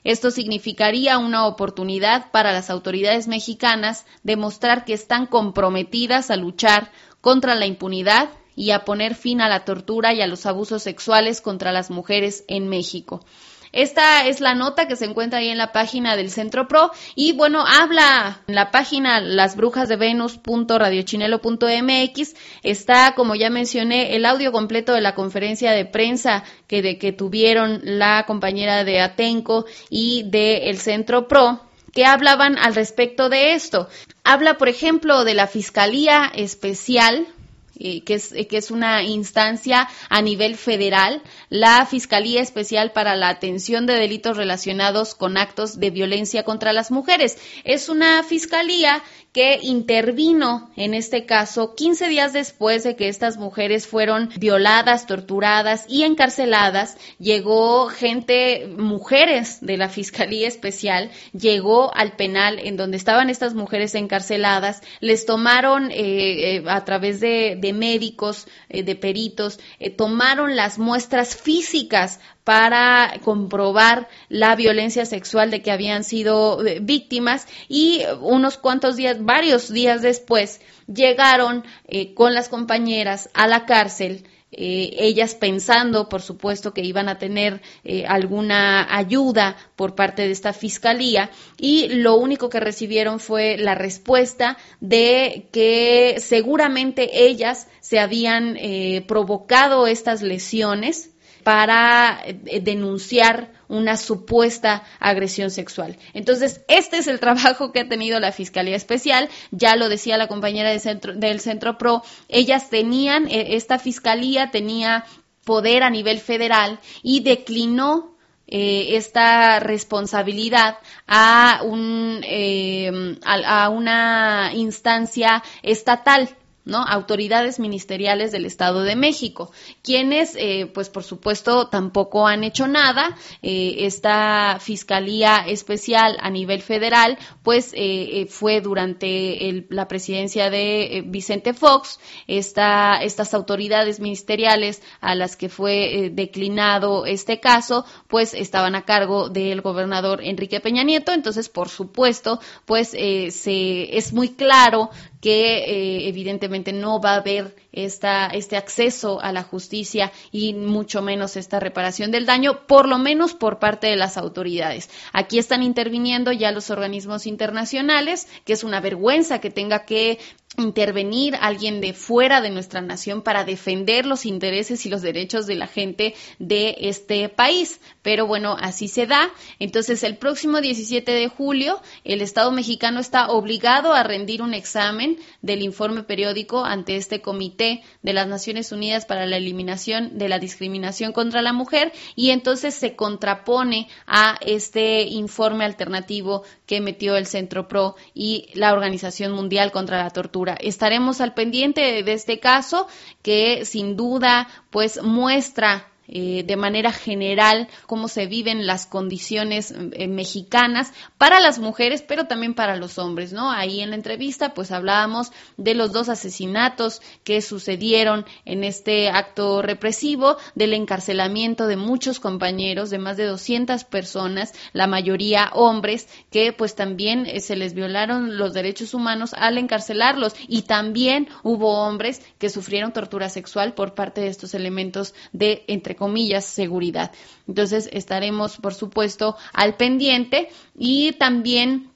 Esto significaría una oportunidad para las autoridades mexicanas de mostrar que están comprometidas a luchar contra la impunidad y a poner fin a la tortura y a los abusos sexuales contra las mujeres en México. Esta es la nota que se encuentra ahí en la página del Centro Pro y bueno, habla en la página las brujas de venus punto radiochinelo punto m x, está, como ya mencioné, el audio completo de la conferencia de prensa que, de, que tuvieron la compañera de Atenco y de el Centro Pro, que hablaban al respecto de esto. Habla, por ejemplo, de la Fiscalía Especial, Eh, que es, eh, que es una instancia a nivel federal, la Fiscalía Especial para la Atención de Delitos Relacionados con Actos de Violencia contra las Mujeres. Es una fiscalía que intervino en este caso quince días después de que estas mujeres fueron violadas, torturadas y encarceladas. Llegó gente, mujeres de la Fiscalía Especial, llegó al penal en donde estaban estas mujeres encarceladas, les tomaron eh, eh, a través de, de médicos, eh, de peritos, eh, tomaron las muestras físicas para comprobar la violencia sexual de que habían sido eh, víctimas y unos cuantos días, varios días después, llegaron eh, con las compañeras a la cárcel, eh, ellas pensando, por supuesto, que iban a tener eh, alguna ayuda por parte de esta fiscalía y lo único que recibieron fue la respuesta de que seguramente ellas se habían eh, provocado estas lesiones para denunciar una supuesta agresión sexual. Entonces, este es el trabajo que ha tenido la Fiscalía Especial, ya lo decía la compañera del Centro, del Centro Pro, ellas tenían, esta fiscalía tenía poder a nivel federal y declinó eh, esta responsabilidad a, un, eh, a, a una instancia estatal, ¿no? Autoridades ministeriales del Estado de México, quienes, eh, pues por supuesto, tampoco han hecho nada. Eh, esta Fiscalía Especial a nivel federal, pues eh, fue durante el, la presidencia de eh, Vicente Fox, esta, estas autoridades ministeriales a las que fue eh, declinado este caso, pues estaban a cargo del gobernador Enrique Peña Nieto. Entonces, por supuesto, pues eh, se, es muy claro que eh, evidentemente no va a haber esta, este acceso a la justicia y mucho menos esta reparación del daño, por lo menos por parte de las autoridades. Aquí están interviniendo ya los organismos internacionales, que es una vergüenza que tenga que intervenir alguien de fuera de nuestra nación para defender los intereses y los derechos de la gente de este país. Pero bueno, así se da. Entonces, el próximo diecisiete de julio, el Estado mexicano está obligado a rendir un examen del informe periódico ante este Comité de las Naciones Unidas para la Eliminación de la Discriminación contra la Mujer, y entonces se contrapone a este informe alternativo que emitió el Centro Pro y la Organización Mundial contra la Tortura. Estaremos al pendiente de este caso que sin duda pues muestra Eh, de manera general cómo se viven las condiciones eh, mexicanas para las mujeres, pero también para los hombres, ¿no? Ahí en la entrevista pues hablábamos de los dos asesinatos que sucedieron en este acto represivo, del encarcelamiento de muchos compañeros, de más de doscientas personas, la mayoría hombres, que pues también eh, se les violaron los derechos humanos al encarcelarlos, y también hubo hombres que sufrieron tortura sexual por parte de estos elementos de, entre comillas, seguridad. Entonces estaremos, por supuesto, al pendiente, y también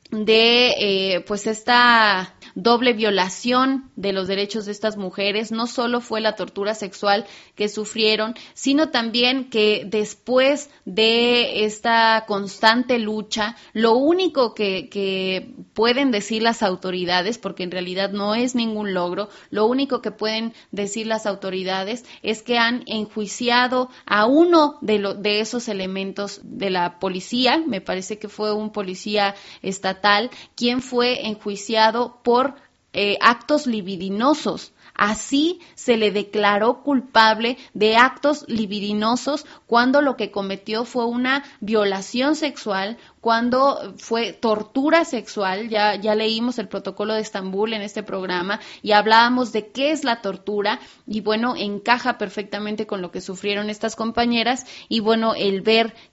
de eh, pues esta doble violación de los derechos de estas mujeres. No solo fue la tortura sexual que sufrieron, sino también que después de esta constante lucha, lo único que, que pueden decir las autoridades, porque en realidad no es ningún logro, lo único que pueden decir las autoridades es que han enjuiciado a uno de, lo, de esos elementos de la policía, me parece que fue un policía estatal, quien fue enjuiciado por eh, actos libidinosos. Así se le declaró culpable de actos libidinosos cuando lo que cometió fue una violación sexual, cuando fue tortura sexual. Ya, ya leímos el protocolo de Estambul en este programa y hablábamos de qué es la tortura, y bueno, encaja perfectamente con lo que sufrieron estas compañeras, y bueno, el ver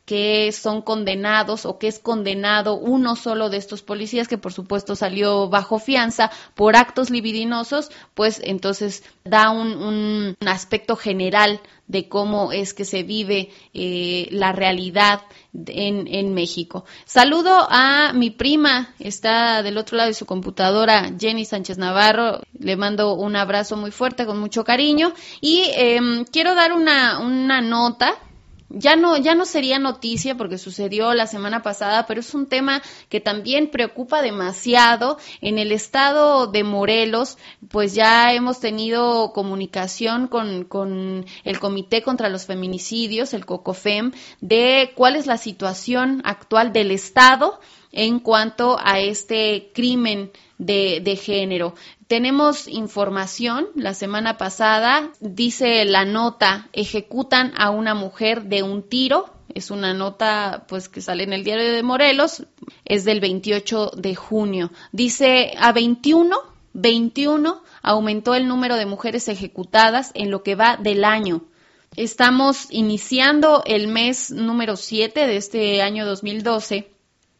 que son condenados o que es condenado uno solo de estos policías, que por supuesto salió bajo fianza por actos libidinosos, pues entonces da un, un, un aspecto general de cómo es que se vive eh, la realidad en, en México. Saludo a mi prima, está del otro lado de su computadora, Jenny Sánchez Navarro, le mando un abrazo muy fuerte, con mucho cariño, y eh, quiero dar una, una nota. Ya no, ya no sería noticia porque sucedió la semana pasada, pero es un tema que también preocupa demasiado. En el estado de Morelos, pues ya hemos tenido comunicación con, con el Comité contra los Feminicidios, el COCOFEM, de cuál es la situación actual del estado en cuanto a este crimen de, de género. Tenemos información, la semana pasada, dice la nota, ejecutan a una mujer de un tiro, es una nota pues que sale en el Diario de Morelos, es del veintiocho de junio. Dice, a veintiuno, veintiuno aumentó el número de mujeres ejecutadas en lo que va del año. Estamos iniciando el mes número siete de este año dos mil doce.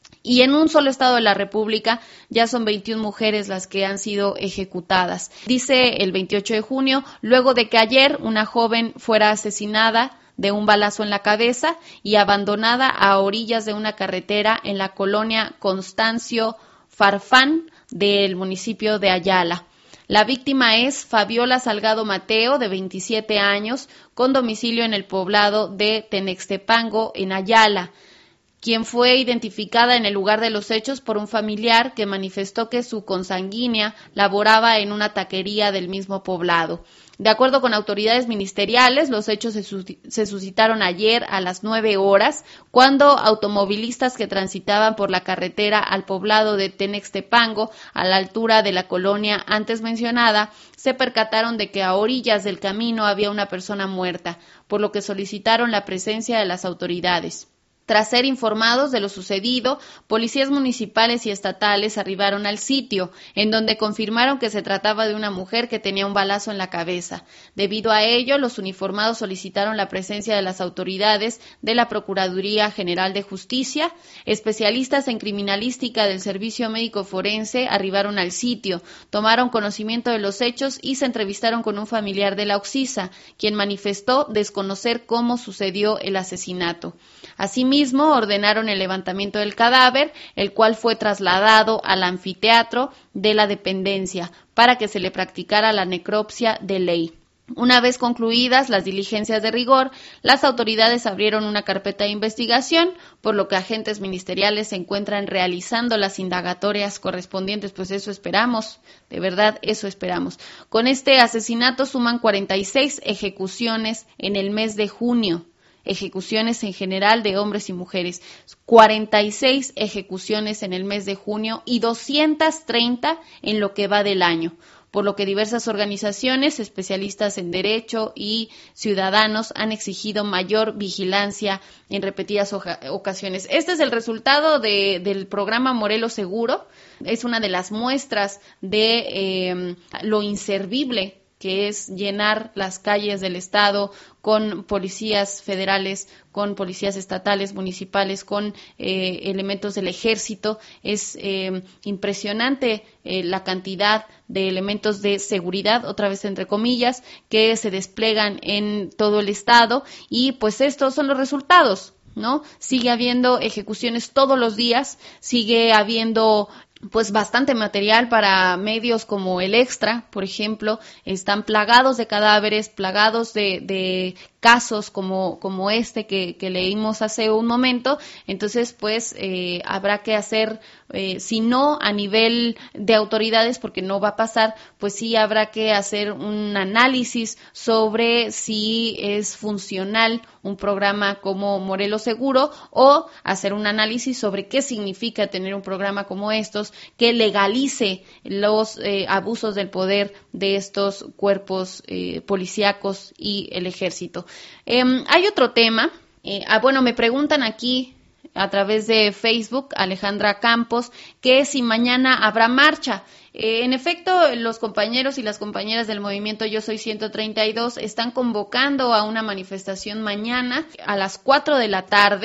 Y en un solo estado de la República ya son veintiuna mujeres las que han sido ejecutadas. Dice el veintiocho de junio, luego de que ayer una joven fuera asesinada de un balazo en la cabeza y abandonada a orillas de una carretera en la colonia Constancio Farfán del municipio de Ayala. La víctima es Fabiola Salgado Mateo, de veintisiete años, con domicilio en el poblado de Tenextepango, en Ayala, quien fue identificada en el lugar de los hechos por un familiar que manifestó que su consanguínea laboraba en una taquería del mismo poblado. De acuerdo con autoridades ministeriales, los hechos se, sus- se suscitaron ayer a las nueve horas, cuando automovilistas que transitaban por la carretera al poblado de Tenextepango, a la altura de la colonia antes mencionada, se percataron de que a orillas del camino había una persona muerta, por lo que solicitaron la presencia de las autoridades. Tras ser informados de lo sucedido, policías municipales y estatales arribaron al sitio, en donde confirmaron que se trataba de una mujer que tenía un balazo en la cabeza. Debido a ello, los uniformados solicitaron la presencia de las autoridades de la Procuraduría General de Justicia. Especialistas en criminalística del Servicio Médico Forense arribaron al sitio, tomaron conocimiento de los hechos y se entrevistaron con un familiar de la Oxisa, quien manifestó desconocer cómo sucedió el asesinato. Asimismo, ordenaron el levantamiento del cadáver, el cual fue trasladado al anfiteatro de la dependencia para que se le practicara la necropsia de ley. Una vez concluidas las diligencias de rigor, las autoridades abrieron una carpeta de investigación, por lo que agentes ministeriales se encuentran realizando las indagatorias correspondientes. Pues eso esperamos, de verdad, eso esperamos. Con este asesinato suman cuarenta y seis ejecuciones en el mes de junio. Ejecuciones en general de hombres y mujeres, cuarenta y seis ejecuciones en el mes de junio y doscientas treinta en lo que va del año, por lo que diversas organizaciones, especialistas en derecho y ciudadanos han exigido mayor vigilancia en repetidas ocasiones. Este es el resultado de, del programa Morelos Seguro, es una de las muestras de eh, lo inservible que es llenar las calles del estado con policías federales, con policías estatales, municipales, con eh, elementos del ejército. Es eh, impresionante eh, la cantidad de elementos de seguridad, otra vez entre comillas, que se desplegan en todo el estado, y pues estos son los resultados, ¿no? Sigue habiendo ejecuciones todos los días, sigue habiendo pues bastante material para medios como El Extra, por ejemplo, están plagados de cadáveres, plagados de, de casos como, como este que, que leímos hace un momento. Entonces, pues eh, habrá que hacer, eh, si no a nivel de autoridades, porque no va a pasar, pues sí habrá que hacer un análisis sobre si es funcional un programa como Morelos Seguro, o hacer un análisis sobre qué significa tener un programa como estos, que legalice los eh, abusos del poder de estos cuerpos eh, policíacos y el ejército. Eh, hay otro tema, eh, ah, bueno, me preguntan aquí a través de Facebook, Alejandra Campos, que si mañana habrá marcha. Eh, en efecto, los compañeros y las compañeras del movimiento Yo Soy ciento treinta y dos están convocando a una manifestación mañana a las cuatro de la tarde.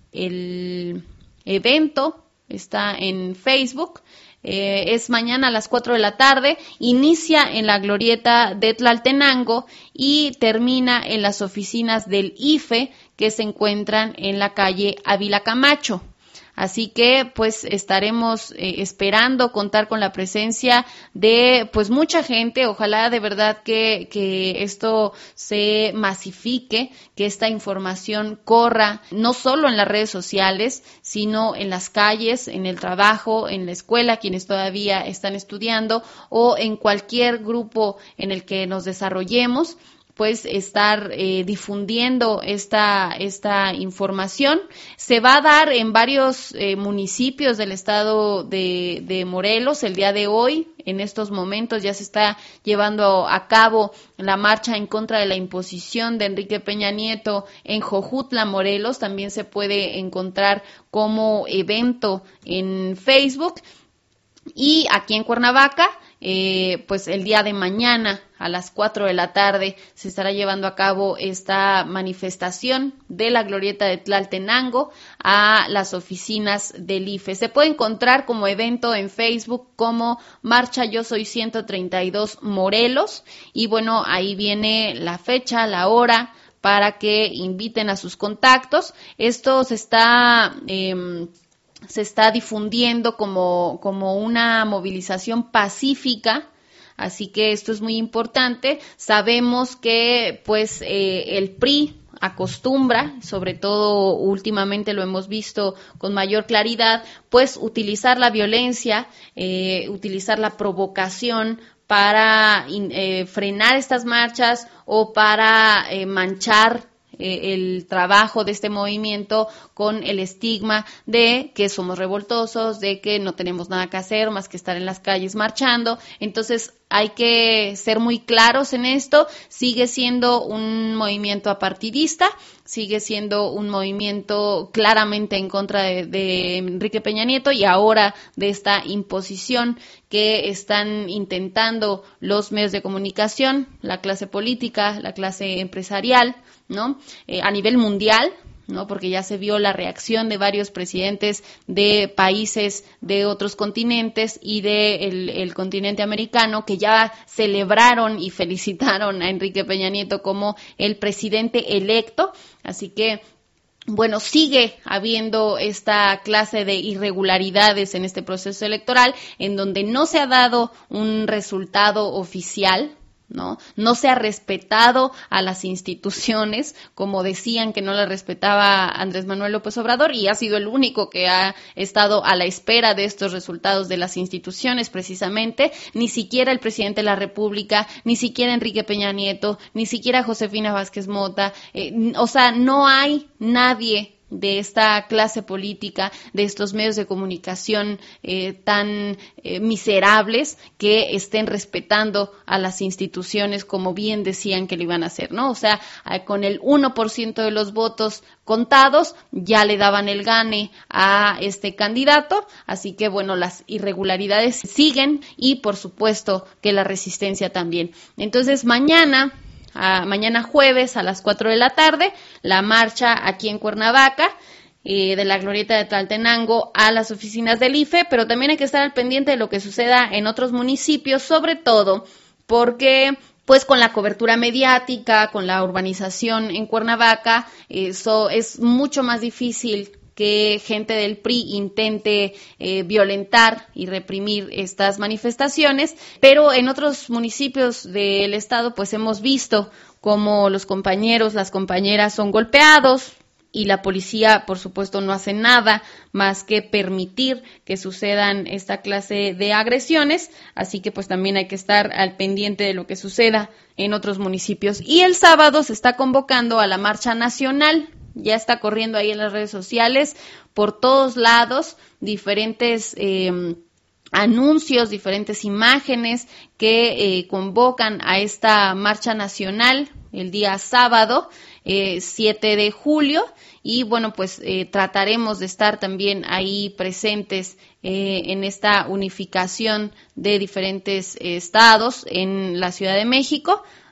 el evento está en Facebook. Eh, es mañana a las cuatro de la tarde, inicia en la glorieta de Tlaltenango y termina en las oficinas del I F E que se encuentran en la calle Ávila Camacho. Así que pues estaremos eh, esperando contar con la presencia de pues mucha gente. Ojalá de verdad que, que esto se masifique, que esta información corra no solo en las redes sociales, sino en las calles, en el trabajo, en la escuela, quienes todavía están estudiando, o en cualquier grupo en el que nos desarrollemos, pues estar eh, difundiendo esta esta información. Se va a dar en varios eh, municipios del estado de, de Morelos el día de hoy. En estos momentos ya se está llevando a cabo la marcha en contra de la imposición de Enrique Peña Nieto en Jojutla, Morelos. También se puede encontrar como evento en Facebook. Y aquí en Cuernavaca, eh, pues el día de mañana a las cuatro de la tarde se estará llevando a cabo esta manifestación de la glorieta de Tlaltenango a las oficinas del I F E. Se puede encontrar como evento en Facebook como Marcha Yo Soy ciento treinta y dos Morelos, y bueno, ahí viene la fecha, la hora, para que inviten a sus contactos. Esto se está... Eh, se está difundiendo como, como una movilización pacífica, así que esto es muy importante. Sabemos que pues eh, el P R I acostumbra, sobre todo últimamente lo hemos visto con mayor claridad, pues utilizar la violencia, eh, utilizar la provocación para eh, frenar estas marchas o para eh, manchar el trabajo de este movimiento con el estigma de que somos revoltosos, de que no tenemos nada que hacer más que estar en las calles marchando. Entonces hay que ser muy claros en esto. Sigue siendo un movimiento apartidista, sigue siendo un movimiento claramente en contra de, de Enrique Peña Nieto y ahora de esta imposición que están intentando los medios de comunicación, la clase política, la clase empresarial, ¿no? Eh, a nivel mundial, ¿no? Porque ya se vio la reacción de varios presidentes de países de otros continentes y de el, el continente americano, que ya celebraron y felicitaron a Enrique Peña Nieto como el presidente electo. Así que bueno, sigue habiendo esta clase de irregularidades en este proceso electoral, en donde no se ha dado un resultado oficial, ¿no? No se ha respetado a las instituciones, como decían que no la respetaba Andrés Manuel López Obrador, y ha sido el único que ha estado a la espera de estos resultados de las instituciones, precisamente. Ni siquiera el presidente de la República, ni siquiera Enrique Peña Nieto, ni siquiera Josefina Vázquez Mota, eh, o sea, no hay nadie de esta clase política, de estos medios de comunicación eh, tan eh, miserables, que estén respetando a las instituciones como bien decían que lo iban a hacer, ¿no? O sea, eh, con el uno por ciento de los votos contados ya le daban el gane a este candidato, así que bueno, las irregularidades siguen y por supuesto que la resistencia también. Entonces mañana... A, mañana jueves a las cuatro de la tarde, la marcha aquí en Cuernavaca, eh, de la glorieta de Tlaltenango a las oficinas del I F E, pero también hay que estar al pendiente de lo que suceda en otros municipios, sobre todo porque pues con la cobertura mediática, con la urbanización en Cuernavaca, eso es mucho más difícil que gente del P R I intente eh, violentar y reprimir estas manifestaciones, pero en otros municipios del estado pues hemos visto cómo los compañeros, las compañeras son golpeados y la policía por supuesto no hace nada más que permitir que sucedan esta clase de agresiones, así que pues también hay que estar al pendiente de lo que suceda en otros municipios. Y el sábado se está convocando a la marcha nacional. Ya está corriendo ahí en las redes sociales, por todos lados, diferentes eh, anuncios, diferentes imágenes que eh, convocan a esta marcha nacional el día sábado, eh, siete de julio, y bueno, pues eh, trataremos de estar también ahí presentes eh, en esta unificación de diferentes eh, estados en la Ciudad de México.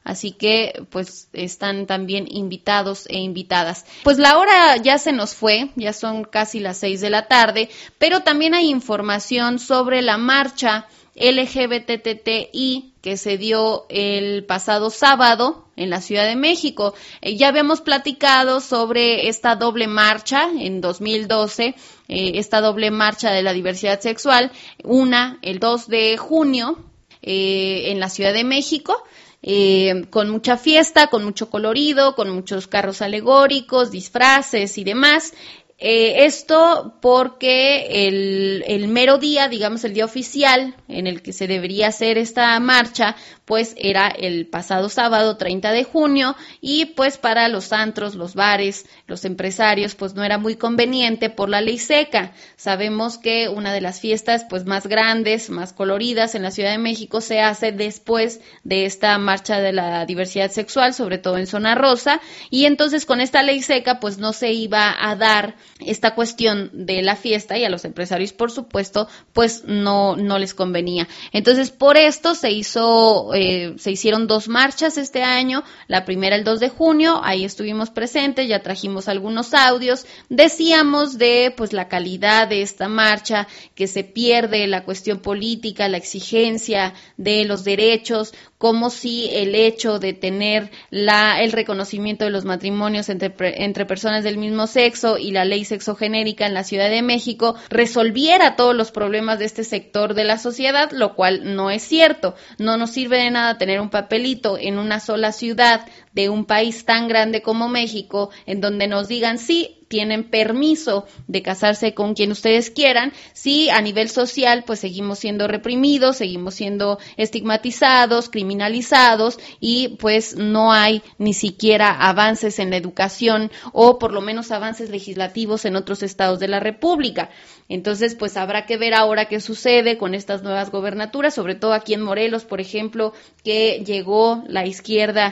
así que pues están también invitados e invitadas. Pues la hora ya se nos fue, ya son casi las seis de la tarde, pero también hay información sobre la marcha L G B T T I que se dio el pasado sábado en la Ciudad de México. Eh, ya habíamos platicado sobre esta doble marcha en dos mil doce, eh, esta doble marcha de la diversidad sexual, una el dos de junio eh, en la Ciudad de México, eh, con mucha fiesta, con mucho colorido, con muchos carros alegóricos, disfraces y demás. Eh, esto porque el, el mero día, digamos el día oficial en el que se debería hacer esta marcha, pues era el pasado sábado treinta de junio y pues para los antros, los bares, los empresarios, pues no era muy conveniente por la ley seca. Sabemos que una de las fiestas pues más grandes, más coloridas en la Ciudad de México se hace después de esta marcha de la diversidad sexual, sobre todo en zona rosa, y entonces con esta ley seca pues no se iba a dar esta cuestión de la fiesta y a los empresarios, por supuesto, pues no, no les convenía. Entonces, por esto se hizo, eh, se hicieron dos marchas este año, la primera el dos de junio, ahí estuvimos presentes, ya trajimos algunos audios, decíamos de pues la calidad de esta marcha, que se pierde la cuestión política, la exigencia de los derechos, como si el hecho de tener la, el reconocimiento de los matrimonios entre, entre personas del mismo sexo y la ley sexogenérica en la Ciudad de México resolviera todos los problemas de este sector de la sociedad, lo cual no es cierto. No nos sirve de nada tener un papelito en una sola ciudad de un país tan grande como México, en donde nos digan sí, tienen permiso de casarse con quien ustedes quieran, si a nivel social pues seguimos siendo reprimidos, seguimos siendo estigmatizados, criminalizados y pues no hay ni siquiera avances en la educación o por lo menos avances legislativos en otros estados de la República. Entonces pues habrá que ver ahora qué sucede con estas nuevas gobernaturas, sobre todo aquí en Morelos, por ejemplo, que llegó la izquierda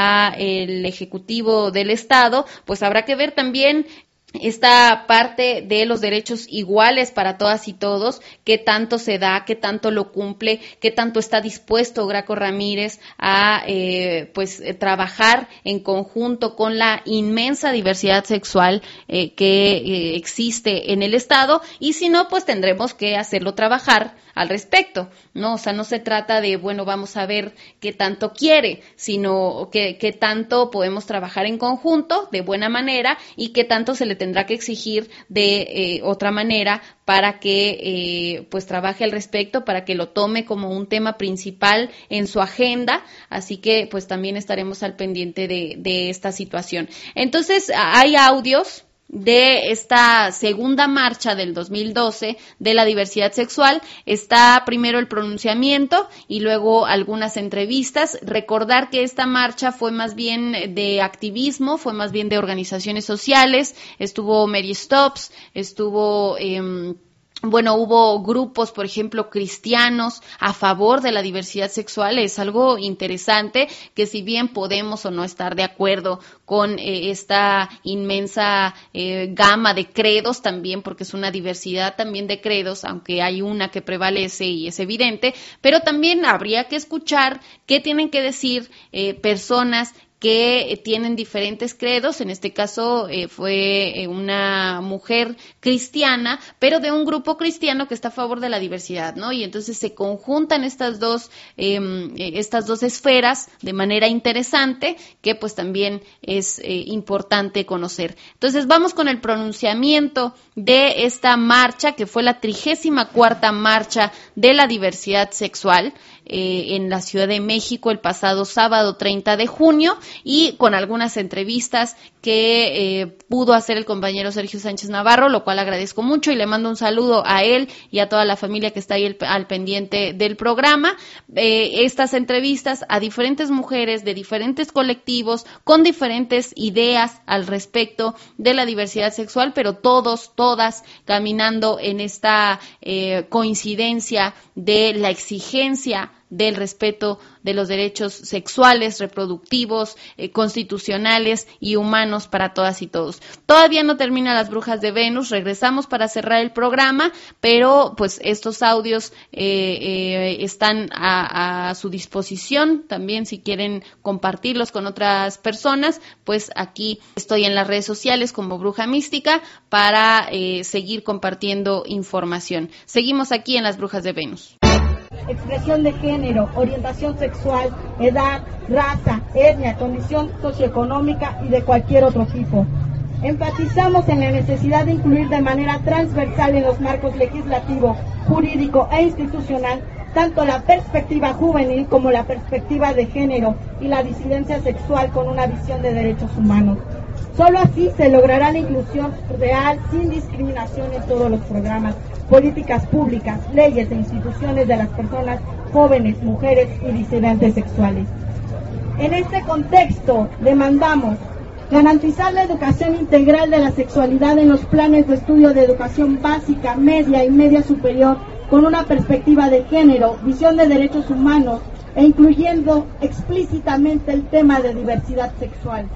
al ejecutivo del estado, pues habrá que ver también esta parte de los derechos iguales para todas y todos, qué tanto se da, qué tanto lo cumple, qué tanto está dispuesto Graco Ramírez a eh, pues trabajar en conjunto con la inmensa diversidad sexual eh, que eh, existe en el estado, y si no, pues tendremos que hacerlo trabajar al respecto, ¿no? O sea, no se trata de, bueno, vamos a ver qué tanto quiere, sino que, qué tanto podemos trabajar en conjunto de buena manera y qué tanto se le tendrá que exigir de eh, otra manera para que eh, pues trabaje al respecto, para que lo tome como un tema principal en su agenda, así que pues también estaremos al pendiente de, de esta situación. Entonces, hay audios de esta segunda marcha del dos mil doce de la diversidad sexual. Está primero el pronunciamiento y luego algunas entrevistas. Recordar que esta marcha fue más bien de activismo, fue más bien de organizaciones sociales. Estuvo Mary Stops, estuvo eh, bueno, hubo grupos, por ejemplo, cristianos a favor de la diversidad sexual. Es algo interesante que, si bien podemos o no estar de acuerdo con eh, esta inmensa eh, gama de credos también, porque es una diversidad también de credos, aunque hay una que prevalece y es evidente, pero también habría que escuchar qué tienen que decir eh, personas que tienen diferentes credos. En este caso eh, fue eh, una mujer cristiana, pero de un grupo cristiano que está a favor de la diversidad, ¿no? Y entonces se conjuntan estas dos eh, estas dos esferas de manera interesante, que pues también es eh, importante conocer. Entonces vamos con el pronunciamiento de esta marcha, que fue la trigésima cuarta marcha de la diversidad sexual eh, en la Ciudad de México el pasado sábado treinta de junio, y con algunas entrevistas que eh, pudo hacer el compañero Sergio Sánchez Navarro, lo cual agradezco mucho y le mando un saludo a él y a toda la familia que está ahí el, al pendiente del programa. Eh, estas entrevistas a diferentes mujeres de diferentes colectivos con diferentes ideas al respecto de la diversidad sexual, pero todos, todas caminando en esta eh, coincidencia de la exigencia del respeto de los derechos sexuales, reproductivos, eh, constitucionales y humanos para todas y todos. Todavía no termina Las Brujas de Venus, regresamos para cerrar el programa, pero pues estos audios eh, eh, están a, a su disposición también si quieren compartirlos con otras personas, pues aquí estoy en las redes sociales como Bruja Mística para eh, seguir compartiendo información. Seguimos aquí en Las Brujas de Venus. Expresión de género, orientación sexual, edad, raza, etnia, condición socioeconómica y de cualquier otro tipo. Enfatizamos en la necesidad de incluir de manera transversal en los marcos legislativo, jurídico e institucional tanto la perspectiva juvenil como la perspectiva de género y la disidencia sexual con una visión de derechos humanos. Solo así se logrará la inclusión real, sin discriminación en todos los programas, políticas públicas, leyes e instituciones de las personas jóvenes, mujeres y disidentes sexuales. En este contexto, demandamos garantizar la educación integral de la sexualidad en los planes de estudio de educación básica, media y media superior, con una perspectiva de género, visión de derechos humanos e incluyendo explícitamente el tema de diversidad sexual.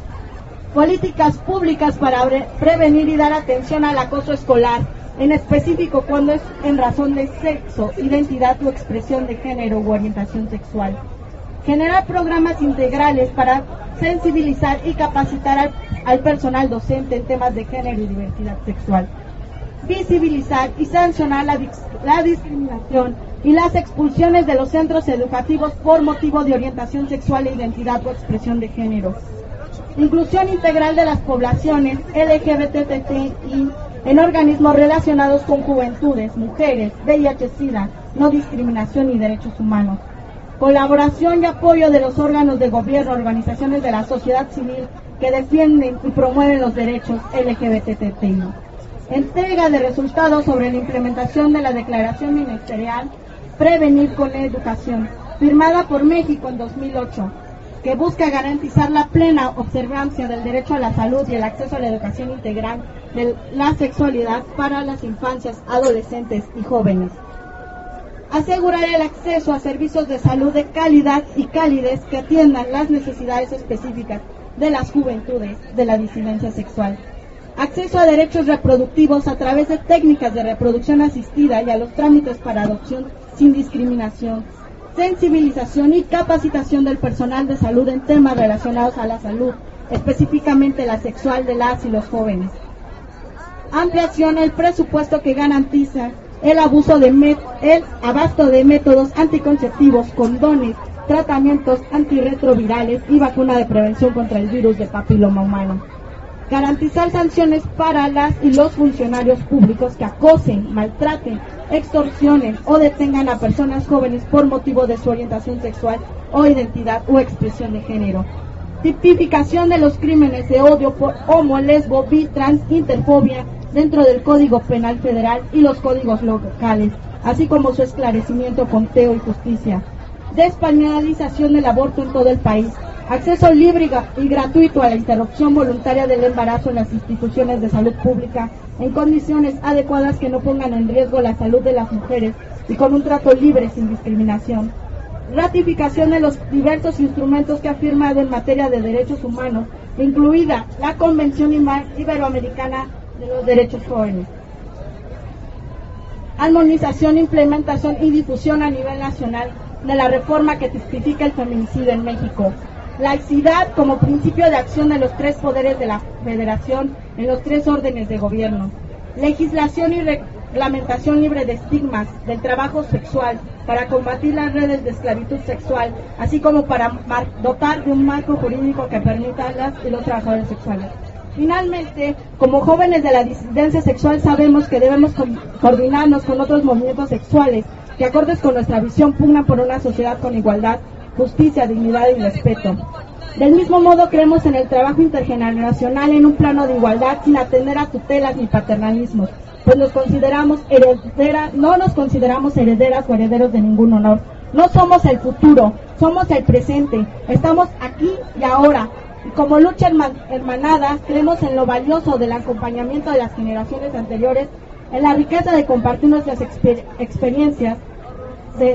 Políticas públicas para prevenir y dar atención al acoso escolar, en específico cuando es en razón de sexo, identidad o expresión de género u orientación sexual. Generar programas integrales para sensibilizar y capacitar al, al personal docente en temas de género y diversidad sexual. Visibilizar y sancionar la, la discriminación y las expulsiones de los centros educativos por motivo de orientación sexual e identidad o expresión de género. Inclusión integral de las poblaciones L G B T T I en organismos relacionados con juventudes, mujeres, V I H SIDA, no discriminación y derechos humanos. Colaboración y apoyo de los órganos de gobierno, organizaciones de la sociedad civil que defienden y promueven los derechos L G B T T I. Entrega de resultados sobre la implementación de la Declaración Ministerial Prevenir con la Educación, firmada por México en dos mil ocho, que busca garantizar la plena observancia del derecho a la salud y el acceso a la educación integral de la sexualidad para las infancias, adolescentes y jóvenes. Asegurar el acceso a servicios de salud de calidad y calidez que atiendan las necesidades específicas de las juventudes de la disidencia sexual. Acceso a derechos reproductivos a través de técnicas de reproducción asistida y a los trámites para adopción sin discriminación. Sensibilización y capacitación del personal de salud en temas relacionados a la salud, específicamente la sexual de las y los jóvenes. Ampliación del presupuesto que garantiza el abuso de met el abasto de métodos anticonceptivos, condones, tratamientos antirretrovirales y vacuna de prevención contra el virus de papiloma humano. Garantizar sanciones para las y los funcionarios públicos que acosen, maltraten, extorsionen o detengan a personas jóvenes por motivo de su orientación sexual o identidad o expresión de género. Tipificación de los crímenes de odio por homo, lesbo, bi, trans, interfobia dentro del Código Penal Federal y los códigos locales, así como su esclarecimiento, conteo y justicia. Despenalización del aborto en todo el país. Acceso libre y gratuito a la interrupción voluntaria del embarazo en las instituciones de salud pública en condiciones adecuadas que no pongan en riesgo la salud de las mujeres y con un trato libre sin discriminación. Ratificación de los diversos instrumentos que ha firmado en materia de derechos humanos, incluida la Convención Iberoamericana de los Derechos Jóvenes. Armonización, implementación y difusión a nivel nacional de la reforma que tipifica el feminicidio en México. Laicidad como principio de acción de los tres poderes de la Federación en los tres órdenes de gobierno. Legislación y reglamentación libre de estigmas del trabajo sexual para combatir las redes de esclavitud sexual, así como para dotar de un marco jurídico que permita a las y los trabajadores sexuales. Finalmente, como jóvenes de la disidencia sexual sabemos que debemos co- coordinarnos con otros movimientos sexuales que acordes con nuestra visión pugnan por una sociedad con igualdad, justicia, dignidad y respeto. Del mismo modo creemos en el trabajo intergeneracional en un plano de igualdad sin atender a tutelas ni paternalismos, pues nos consideramos herederas, no nos consideramos herederas o herederos de ningún honor. No somos el futuro, somos el presente, estamos aquí y ahora. Y como lucha hermanada, creemos en lo valioso del acompañamiento de las generaciones anteriores, en la riqueza de compartir nuestras exper- experiencias, de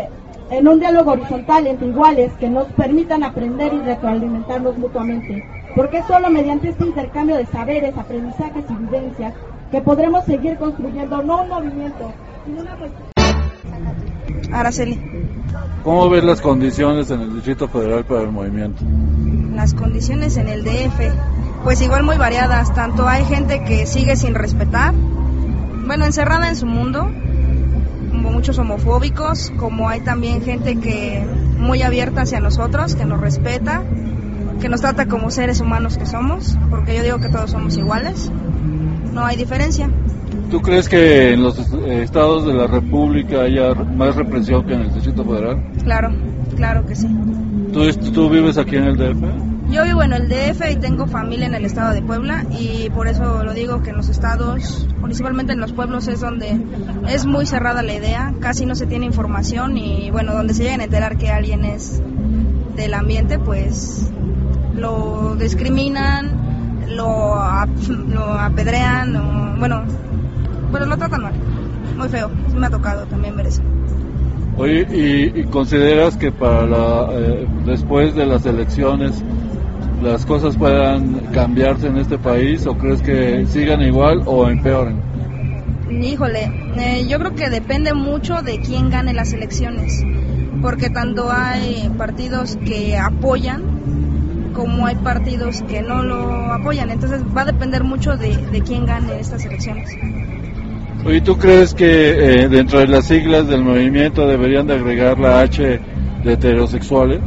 en un diálogo horizontal entre iguales que nos permitan aprender y retroalimentarnos mutuamente, porque es solo mediante este intercambio de saberes, aprendizajes y vivencias que podremos seguir construyendo no un movimiento, sino una cuestión. Araceli. ¿Cómo ves las condiciones en el Distrito Federal para el movimiento? Las condiciones en el D F, pues igual muy variadas, tanto hay gente que sigue sin respetar, bueno, encerrada en su mundo, como muchos homofóbicos, como hay también gente que muy abierta hacia nosotros, que nos respeta, que nos trata como seres humanos que somos, porque yo digo que todos somos iguales, no hay diferencia. ¿Tú crees que en los estados de la República haya más represión que en el Distrito Federal? Claro, claro que sí. ¿Tú, tú vives aquí en el D F? Yo vivo en el D F y tengo familia en el estado de Puebla, y por eso lo digo que en los estados, principalmente en los pueblos, es donde es muy cerrada la idea, casi no se tiene información, y bueno, donde se llegan a enterar que alguien es del ambiente, pues lo discriminan, lo, lo apedrean, o, bueno, bueno, lo tratan mal, muy feo, me ha tocado también ver eso. Oye, ¿y, y consideras que para la, eh, después de las elecciones las cosas puedan cambiarse en este país, o crees que sigan igual o empeoren? Híjole, eh, yo creo que depende mucho de quién gane las elecciones, porque tanto hay partidos que apoyan como hay partidos que no lo apoyan, entonces va a depender mucho de, de quién gane estas elecciones. Oye, ¿tú crees que eh, dentro de las siglas del movimiento deberían de agregar la H de heterosexuales?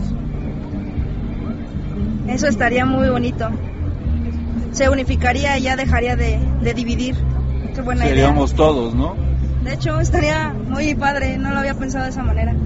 Eso estaría muy bonito. Se unificaría y ya dejaría de, de dividir. Qué buena idea. Seríamos todos, ¿no? De hecho, estaría muy padre, no lo había pensado de esa manera.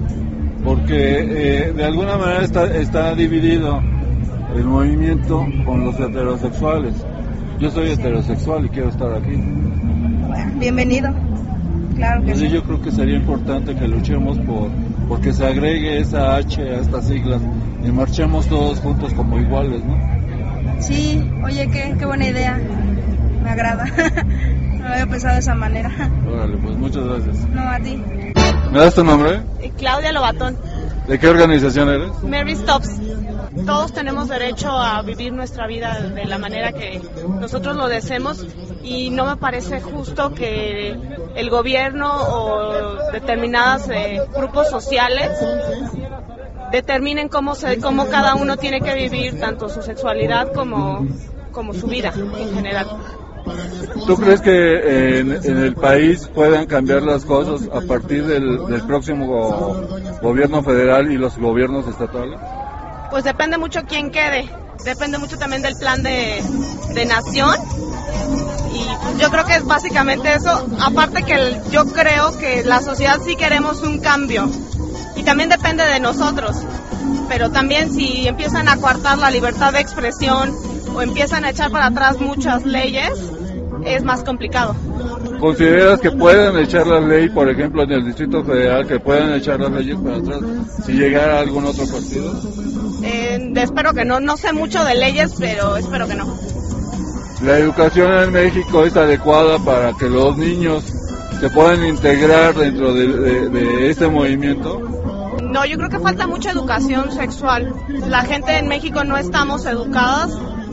Porque eh, de alguna manera está, está dividido el movimiento con los heterosexuales. Yo soy heterosexual y quiero estar aquí. Bueno, bienvenido. Claro que Entonces sí. Yo creo que sería importante que luchemos por porque se agregue esa H a estas siglas y marchemos todos juntos como iguales, ¿no? Sí, oye, qué, qué buena idea. Me agrada. No lo había pensado de esa manera. Órale, pues muchas gracias. No, a ti. ¿Me das tu nombre? Claudia Lobatón. ¿De qué organización eres? Mary Stops. Todos tenemos derecho a vivir nuestra vida de la manera que nosotros lo deseemos, y no me parece justo que el gobierno o determinados eh, grupos sociales determinen cómo se, cómo cada uno tiene que vivir tanto su sexualidad como, como su vida en general. ¿Tú crees que eh, en, en el país puedan cambiar las cosas a partir del, del próximo go- gobierno federal y los gobiernos estatales? Pues depende mucho quién quede, depende mucho también del plan de, de nación, y pues yo creo que es básicamente eso. Aparte que el, yo creo que la sociedad sí queremos un cambio, y también depende de nosotros, pero también si empiezan a coartar la libertad de expresión o empiezan a echar para atrás muchas leyes, es más complicado. ¿Consideras que pueden echar la ley, por ejemplo, en el Distrito Federal, que pueden echar las leyes para atrás si llegara algún otro partido? Eh, espero que no, no sé mucho de leyes, pero espero que no. ¿La educación en México es adecuada para que los niños se puedan integrar dentro de, de, de este movimiento? No, yo creo que falta mucha educación sexual. La gente en México no estamos educadas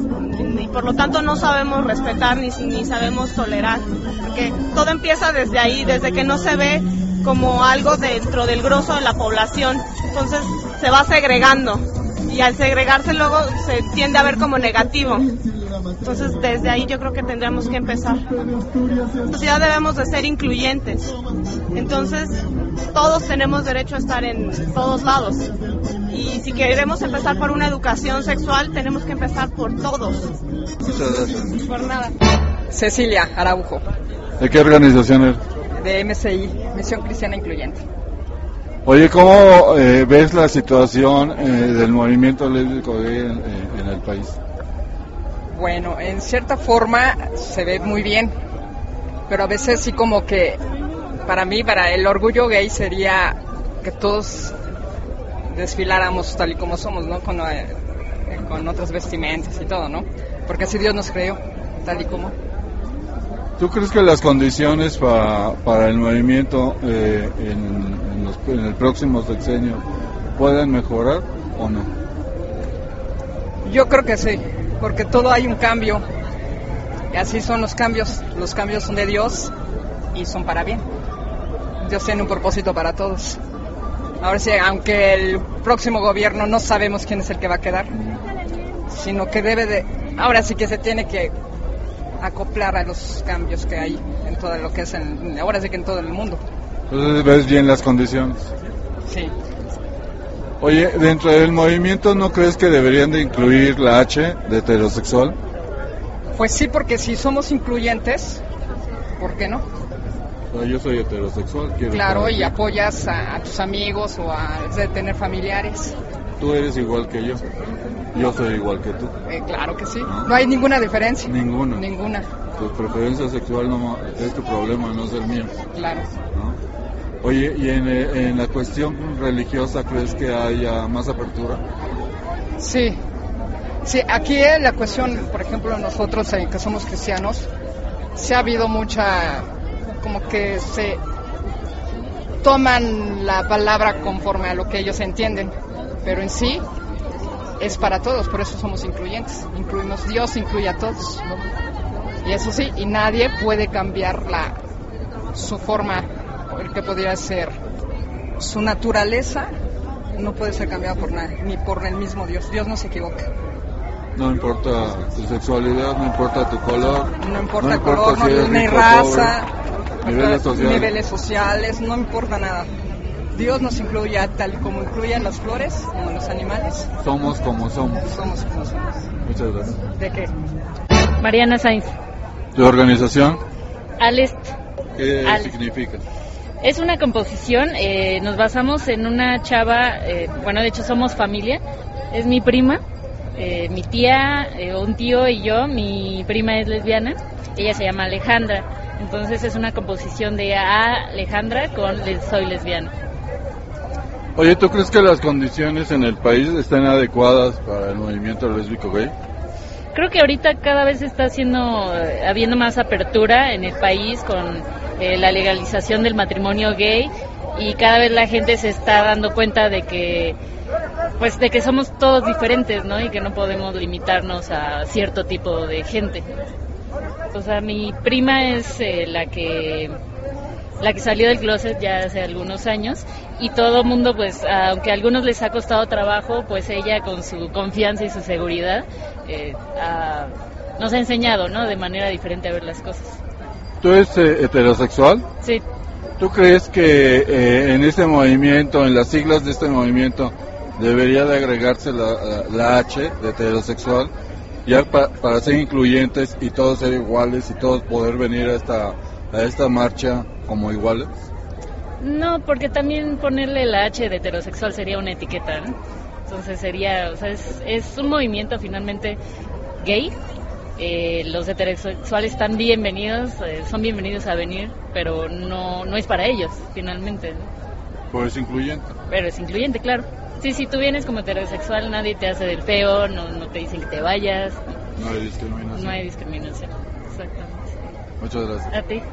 y por lo tanto no sabemos respetar ni, ni sabemos tolerar, porque todo empieza desde ahí, desde que no se ve como algo dentro del grosso de la población, entonces se va segregando, y al segregarse luego se tiende a ver como negativo. Entonces desde ahí yo creo que tendremos que empezar. En la sociedad debemos de ser incluyentes, entonces todos tenemos derecho a estar en todos lados, y si queremos empezar por una educación sexual tenemos que empezar por todos. Muchas gracias. Por nada. Cecilia Araujo. ¿De qué organización eres? De M C I, Misión Cristiana Incluyente. Oye, ¿cómo eh, ves la situación eh, del movimiento lésbico gay en, eh, en el país? Bueno, en cierta forma se ve muy bien, pero a veces sí como que para mí, para el orgullo gay sería que todos desfiláramos tal y como somos, ¿no? Con, eh, con otras vestimentas y todo, ¿no? Porque así Dios nos creó, tal y como. ¿Tú crees que las condiciones para, para el movimiento eh, en, en, los, en el próximo sexenio pueden mejorar o no? Yo creo que sí, porque todo hay un cambio, y así son los cambios, los cambios son de Dios y son para bien. Dios tiene un propósito para todos. Ahora sí, aunque el próximo gobierno no sabemos quién es el que va a quedar, sino que debe de, ahora sí que se tiene que acoplar a los cambios que hay en todo lo que es, en, ahora sí que en todo el mundo. Entonces ves bien las condiciones. Sí. Oye, dentro del movimiento, ¿no crees que deberían de incluir la H de heterosexual? Pues sí, porque si somos incluyentes, ¿por qué no? O sea, yo soy heterosexual. Quiero claro, y apoyas a, a tus amigos o a de tener familiares. Tú eres igual que yo. Yo soy igual que tú. Eh, claro que sí. ¿No? No hay ninguna diferencia. Ninguna. Ninguna. Tu preferencia sexual no es tu problema, no es el mío. Claro. ¿No? Oye, ¿y en, en la cuestión religiosa crees que haya más apertura? Sí. Sí, aquí la cuestión, por ejemplo, nosotros eh, que somos cristianos, sí ha habido mucha, como que se toman la palabra conforme a lo que ellos entienden, pero en sí es para todos, por eso somos incluyentes, incluimos, Dios incluye a todos, ¿no? Y eso sí, y nadie puede cambiar la, su forma, el que podría ser su naturaleza, no puede ser cambiada por nadie, ni por el mismo Dios, Dios no se equivoca. No importa tu sexualidad, no importa tu color, no importa no el color, si no, ni raza, pobre, niveles sociales. niveles sociales, no importa nada. Dios nos incluye tal como incluyen las flores, como los animales. Somos como somos. Somos como somos. Muchas gracias. ¿De qué? Mariana Sainz. ¿Tu organización? Alest. ¿Qué Al... significa? Es una composición, eh, nos basamos en una chava, eh, bueno, de hecho somos familia, es mi prima, eh, mi tía, eh, un tío y yo, mi prima es lesbiana, ella se llama Alejandra, entonces es una composición de a Alejandra con les, soy lesbiana. Oye, ¿tú crees que las condiciones en el país están adecuadas para el movimiento lésbico gay? Creo que ahorita cada vez está haciendo, habiendo más apertura en el país con eh, la legalización del matrimonio gay y cada vez la gente se está dando cuenta de que, pues, de que somos todos diferentes, ¿no? Y que no podemos limitarnos a cierto tipo de gente. O sea, mi prima es eh, la que la que salió del closet ya hace algunos años y todo el mundo, pues, aunque a algunos les ha costado trabajo, pues ella con su confianza y su seguridad eh, ha, nos ha enseñado, ¿no? De manera diferente a ver las cosas. ¿Tú eres eh, heterosexual? Sí. ¿Tú crees que eh, en este movimiento, en las siglas de este movimiento, debería de agregarse la, la H de heterosexual, ya pa, para ser incluyentes y todos ser iguales y todos poder venir a esta, a esta marcha como iguales? No, porque también ponerle la H de heterosexual sería una etiqueta, ¿no? Entonces sería, o sea, es, es un movimiento finalmente gay. Eh, los heterosexuales están bienvenidos, eh, son bienvenidos a venir, pero no no es para ellos, finalmente, ¿no? Pues es incluyente. Pero es incluyente, claro. Sí, si tú vienes como heterosexual, nadie te hace del feo, no, no te dicen que te vayas. No hay discriminación. No hay discriminación, exactamente. Muchas gracias. A ti.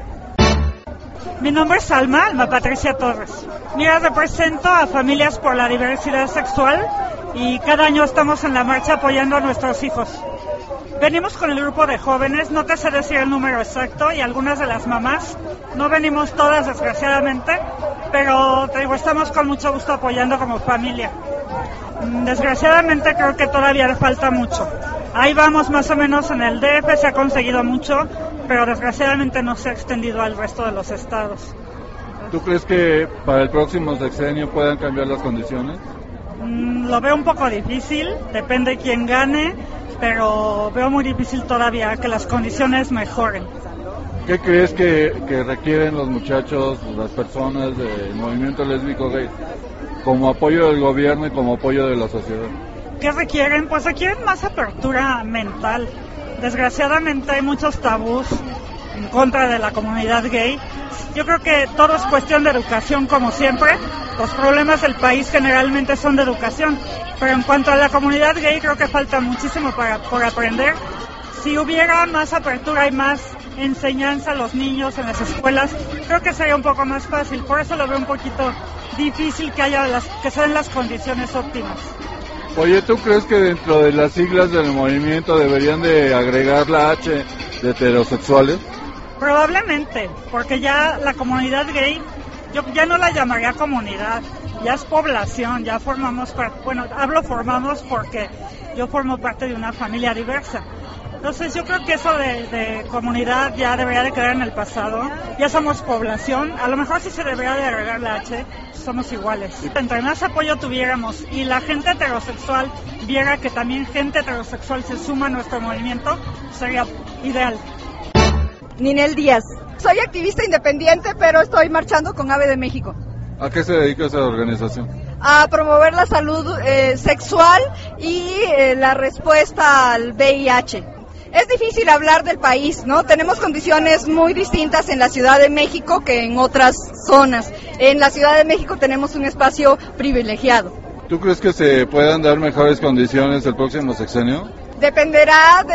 Mi nombre es Alma, Alma Patricia Torres. Mira, represento a Familias por la Diversidad Sexual y cada año estamos en la marcha apoyando a nuestros hijos. Venimos con el grupo de jóvenes, no te sé decir el número exacto, y algunas de las mamás, no venimos todas desgraciadamente, pero te digo, estamos con mucho gusto apoyando como familia. Desgraciadamente creo que todavía le falta mucho. Ahí vamos más o menos en el D F, se ha conseguido mucho, pero desgraciadamente no se ha extendido al resto de los estados. ¿Tú crees que para el próximo sexenio puedan cambiar las condiciones? Mm, lo veo un poco difícil, depende quién gane, pero veo muy difícil todavía que las condiciones mejoren. ¿Qué crees que, que requieren los muchachos, las personas del movimiento lésbico gay, como apoyo del gobierno y como apoyo de la sociedad? ¿Qué requieren? Pues requieren más apertura mental. Desgraciadamente hay muchos tabús en contra de la comunidad gay. Yo creo que todo es cuestión de educación, como siempre. Los problemas del país generalmente son de educación, pero en cuanto a la comunidad gay creo que falta muchísimo para, por aprender. Si hubiera más apertura y más enseñanza a los niños en las escuelas, creo que sería un poco más fácil. Por eso lo veo un poquito difícil que haya las, que sean las condiciones óptimas. Oye, ¿tú crees que dentro de las siglas del movimiento deberían de agregar la H de heterosexuales? Probablemente, porque ya la comunidad gay, yo ya no la llamaría comunidad, ya es población, ya formamos parte, bueno, hablo formamos porque yo formo parte de una familia diversa. Entonces yo creo que eso de, de comunidad ya debería de quedar en el pasado, ya somos población, a lo mejor sí se debería de agregar la H, somos iguales. Entre más apoyo tuviéramos y la gente heterosexual viera que también gente heterosexual se suma a nuestro movimiento, sería ideal. Ninel Díaz, soy activista independiente, pero estoy marchando con AVE de México. ¿A qué se dedica esa organización? A promover la salud eh, sexual y eh, la respuesta al V I H. Es difícil hablar del país, ¿no? Tenemos condiciones muy distintas en la Ciudad de México que en otras zonas. En la Ciudad de México tenemos un espacio privilegiado. ¿Tú crees que se puedan dar mejores condiciones el próximo sexenio? Dependerá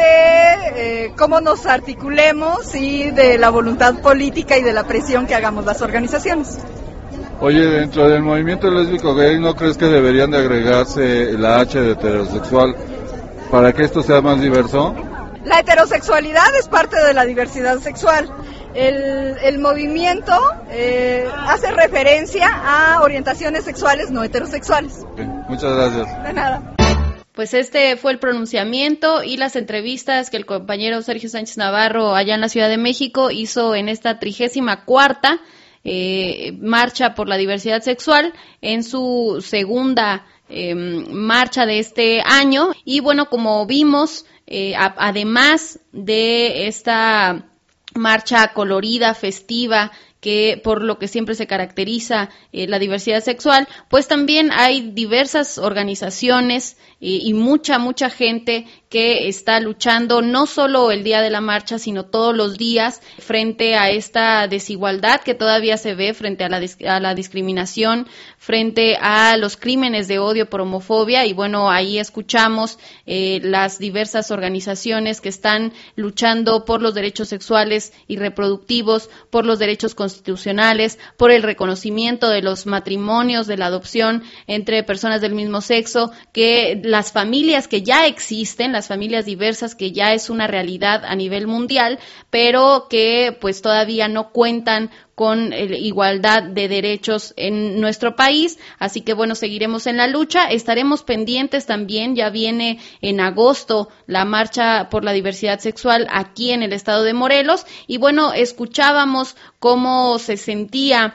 de eh, cómo nos articulemos y de la voluntad política y de la presión que hagamos las organizaciones. Oye, dentro del movimiento lésbico gay, ¿no crees que deberían de agregarse la H de heterosexual para que esto sea más diverso? La heterosexualidad es parte de la diversidad sexual. El, el movimiento eh, hace referencia a orientaciones sexuales no heterosexuales. Okay, muchas gracias. De nada. Pues este fue el pronunciamiento y las entrevistas que el compañero Sergio Sánchez Navarro allá en la Ciudad de México hizo en esta trigésima cuarta eh, marcha por la diversidad sexual en su segunda eh, marcha de este año. Y bueno, como vimos, eh, a, además de esta marcha colorida, festiva, que por lo que siempre se caracteriza eh, la diversidad sexual, pues también hay diversas organizaciones eh, y mucha, mucha gente que está luchando no solo el día de la marcha, sino todos los días frente a esta desigualdad que todavía se ve, frente a la, a la discriminación, frente a los crímenes de odio por homofobia. Y bueno, ahí escuchamos eh, las diversas organizaciones que están luchando por los derechos sexuales y reproductivos, por los derechos constitucionales, por el reconocimiento de los matrimonios, de la adopción entre personas del mismo sexo, que las familias que ya existen, las familias diversas que ya es una realidad a nivel mundial, pero que pues todavía no cuentan con eh, igualdad de derechos en nuestro país. Así que bueno, seguiremos en la lucha, estaremos pendientes también, ya viene en agosto la marcha por la diversidad sexual aquí en el estado de Morelos, y bueno, escuchábamos cómo se sentía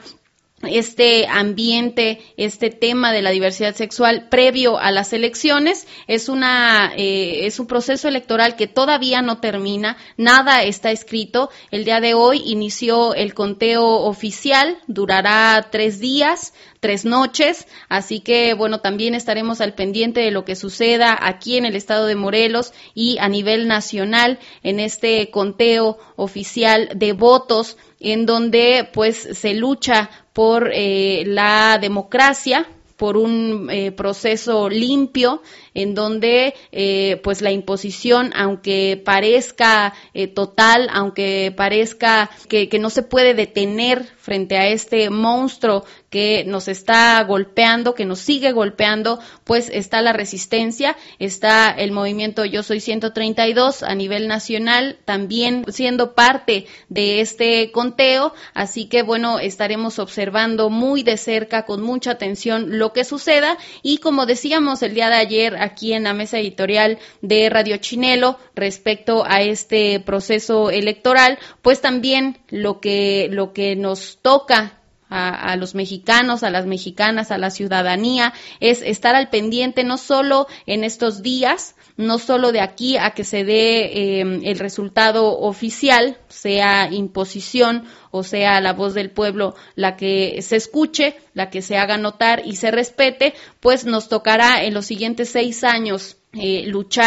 este ambiente, este tema de la diversidad sexual previo a las elecciones. Es una eh, es un proceso electoral que todavía no termina, nada está escrito. El día de hoy inició el conteo oficial, durará tres días, tres noches, así que bueno, también estaremos al pendiente de lo que suceda aquí en el estado de Morelos y a nivel nacional en este conteo oficial de votos, en donde pues se lucha por eh, la democracia, por un eh, proceso limpio, en donde eh, pues la imposición, aunque parezca eh, total, aunque parezca que, que no se puede detener frente a este monstruo que nos está golpeando, que nos sigue golpeando, pues está la resistencia, está el movimiento Yo Soy ciento treinta y dos a nivel nacional, también siendo parte de este conteo. Así que bueno, estaremos observando muy de cerca, con mucha atención, lo que suceda. Y como decíamos el día de ayer aquí en la mesa editorial de Radio Chinelo respecto a este proceso electoral, pues también lo que lo que nos toca A, a los mexicanos, a las mexicanas, a la ciudadanía, es estar al pendiente no solo en estos días, no solo de aquí a que se dé eh, el resultado oficial, sea imposición o sea la voz del pueblo la que se escuche, la que se haga notar y se respete, pues nos tocará en los siguientes seis años Eh, luchar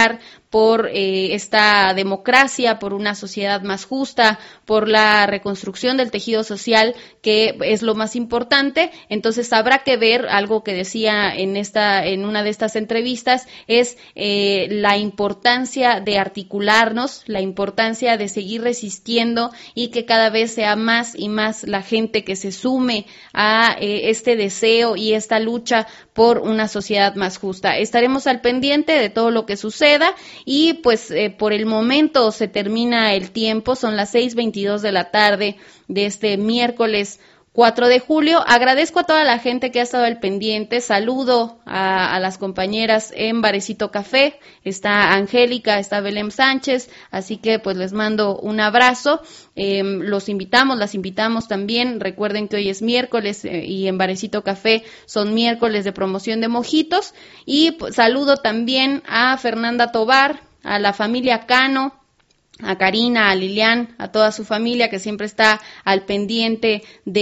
por eh, esta democracia, por una sociedad más justa, por la reconstrucción del tejido social, que es lo más importante. Entonces habrá que ver, algo que decía en esta, en una de estas entrevistas, es eh, la importancia de articularnos, la importancia de seguir resistiendo y que cada vez sea más y más la gente que se sume a eh, este deseo y esta lucha por una sociedad más justa. Estaremos al pendiente de todo lo que suceda y pues eh, por el momento se termina el tiempo, son las seis veintidós de la tarde de este miércoles cuatro de julio. Agradezco a toda la gente que ha estado al pendiente. Saludo a, a las compañeras en Barecito Café. Está Angélica, está Belém Sánchez, así que pues les mando un abrazo. Eh, los invitamos, las invitamos también. Recuerden que hoy es miércoles eh, y en Barecito Café son miércoles de promoción de mojitos. Y pues, saludo también a Fernanda Tobar, a la familia Cano, a Karina, a Lilian, a toda su familia que siempre está al pendiente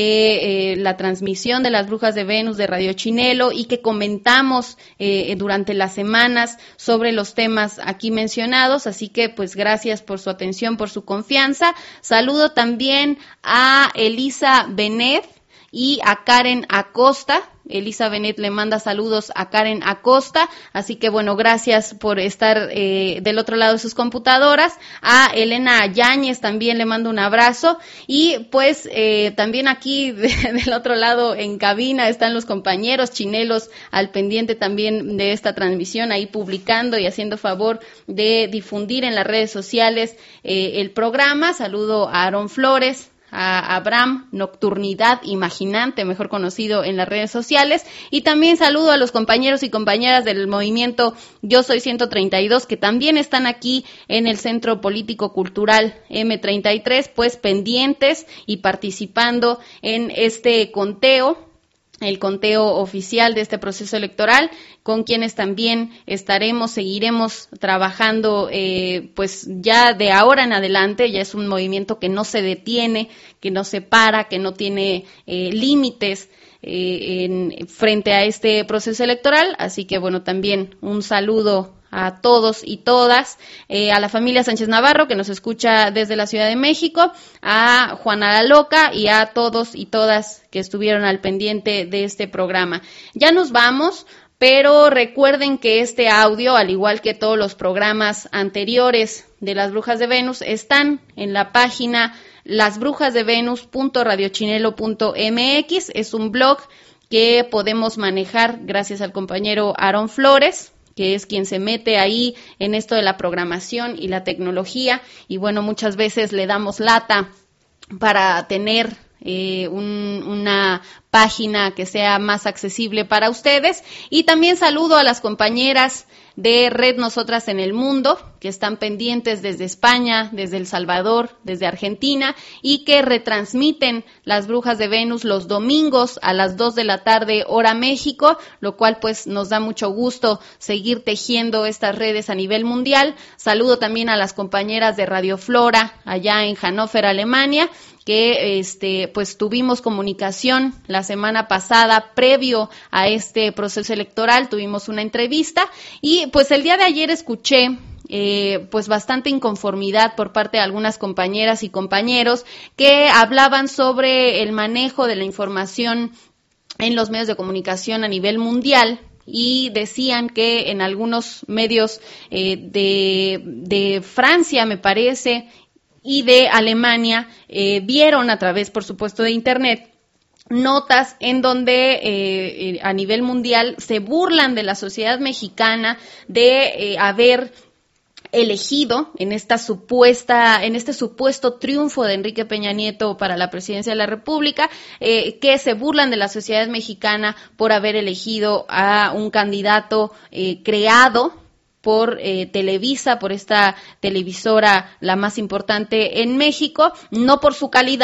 de eh, la transmisión de las Brujas de Venus de Radio Chinelo y que comentamos eh, durante las semanas sobre los temas aquí mencionados, así que pues gracias por su atención, por su confianza. Saludo también a Elisa Benet y a Karen Acosta. Elisa Benet le manda saludos a Karen Acosta, así que bueno, gracias por estar eh, del otro lado de sus computadoras. A Elena Yáñez también le mando un abrazo y pues eh, también aquí de, del otro lado en cabina están los compañeros chinelos al pendiente también de esta transmisión, ahí publicando y haciendo favor de difundir en las redes sociales eh, el programa. Saludo a Aarón Flores, a Abraham Nocturnidad Imaginante, mejor conocido en las redes sociales, y también saludo a los compañeros y compañeras del movimiento Yo Soy ciento treinta y dos, que también están aquí en el Centro Político Cultural eme treinta y tres, pues pendientes y participando en este conteo, el conteo oficial de este proceso electoral, con quienes también estaremos, seguiremos trabajando, eh, pues ya de ahora en adelante. Ya es un movimiento que no se detiene, que no se para, que no tiene eh, límites eh, en, frente a este proceso electoral, así que bueno, también un saludo a todos y todas, eh, a la familia Sánchez Navarro que nos escucha desde la Ciudad de México, a Juana la Loca y a todos y todas que estuvieron al pendiente de este programa. Ya nos vamos, pero recuerden que este audio, al igual que todos los programas anteriores de Las Brujas de Venus, están en la página las brujas de venus punto radio chinelo punto eme equis. Es un blog que podemos manejar gracias al compañero Aarón Flores, que es quien se mete ahí en esto de la programación y la tecnología, y bueno, muchas veces le damos lata para tener eh, un, una página que sea más accesible para ustedes. Y también saludo a las compañeras de Red Nosotras en el Mundo, que están pendientes desde España, desde El Salvador, desde Argentina, y que retransmiten Las Brujas de Venus los domingos a las dos de la tarde, hora México, lo cual pues nos da mucho gusto seguir tejiendo estas redes a nivel mundial. Saludo también a las compañeras de Radio Flora, allá en Hannover, Alemania, que este pues tuvimos comunicación la semana pasada previo a este proceso electoral, tuvimos una entrevista y pues el día de ayer escuché eh, pues bastante inconformidad por parte de algunas compañeras y compañeros que hablaban sobre el manejo de la información en los medios de comunicación a nivel mundial, y decían que en algunos medios eh, de, de Francia, me parece, y de Alemania, eh, vieron a través, por supuesto, de Internet, notas en donde eh, a nivel mundial se burlan de la sociedad mexicana de eh, haber elegido en esta supuesta, en este supuesto triunfo de Enrique Peña Nieto para la presidencia de la República, eh, que se burlan de la sociedad mexicana por haber elegido a un candidato eh, creado por eh, Televisa, por esta televisora la más importante en México, no por su calidad,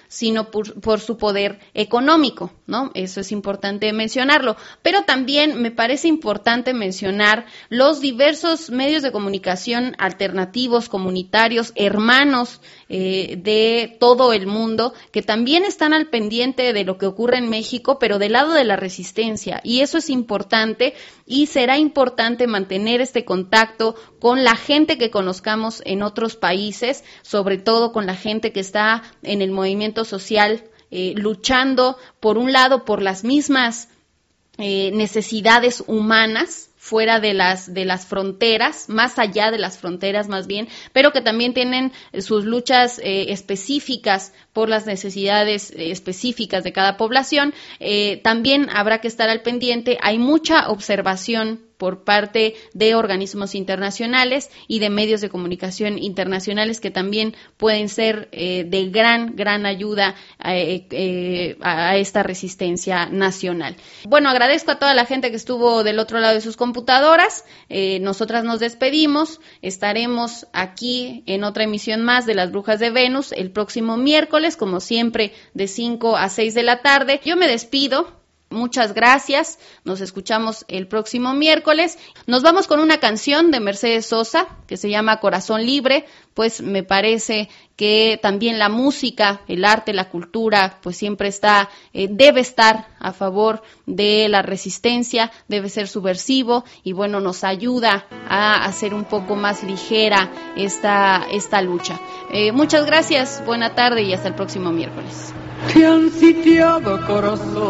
sino por, por su poder económico, ¿no? Eso es importante mencionarlo. Pero también me parece importante mencionar los diversos medios de comunicación alternativos, comunitarios, hermanos eh, de todo el mundo, que también están al pendiente de lo que ocurre en México, pero del lado de la resistencia. Y eso es importante y será importante mantener este contacto con la gente que conozcamos en otros países, sobre todo con la gente que está en el movimiento social, eh, luchando, por un lado, por las mismas eh, necesidades humanas, fuera de las de las fronteras, más allá de las fronteras más bien, pero que también tienen sus luchas eh, específicas por las necesidades eh, específicas de cada población. Eh, también habrá que estar al pendiente. Hay mucha observación por parte de organismos internacionales y de medios de comunicación internacionales que también pueden ser eh, de gran, gran ayuda eh, eh, a esta resistencia nacional. Bueno, agradezco a toda la gente que estuvo del otro lado de sus computadoras. Eh, nosotras nos despedimos. Estaremos aquí en otra emisión más de Las Brujas de Venus el próximo miércoles, como siempre, de cinco a seis de la tarde. Yo me despido. Muchas gracias, nos escuchamos el próximo miércoles. Nos vamos con una canción de Mercedes Sosa que se llama Corazón Libre, pues me parece que también la música, el arte, la cultura, pues siempre está, eh, debe estar a favor de la resistencia, debe ser subversivo y bueno, nos ayuda a hacer un poco más ligera esta, esta lucha. Eh, muchas gracias, buena tarde y hasta el próximo miércoles. Te han sitiado, corazón,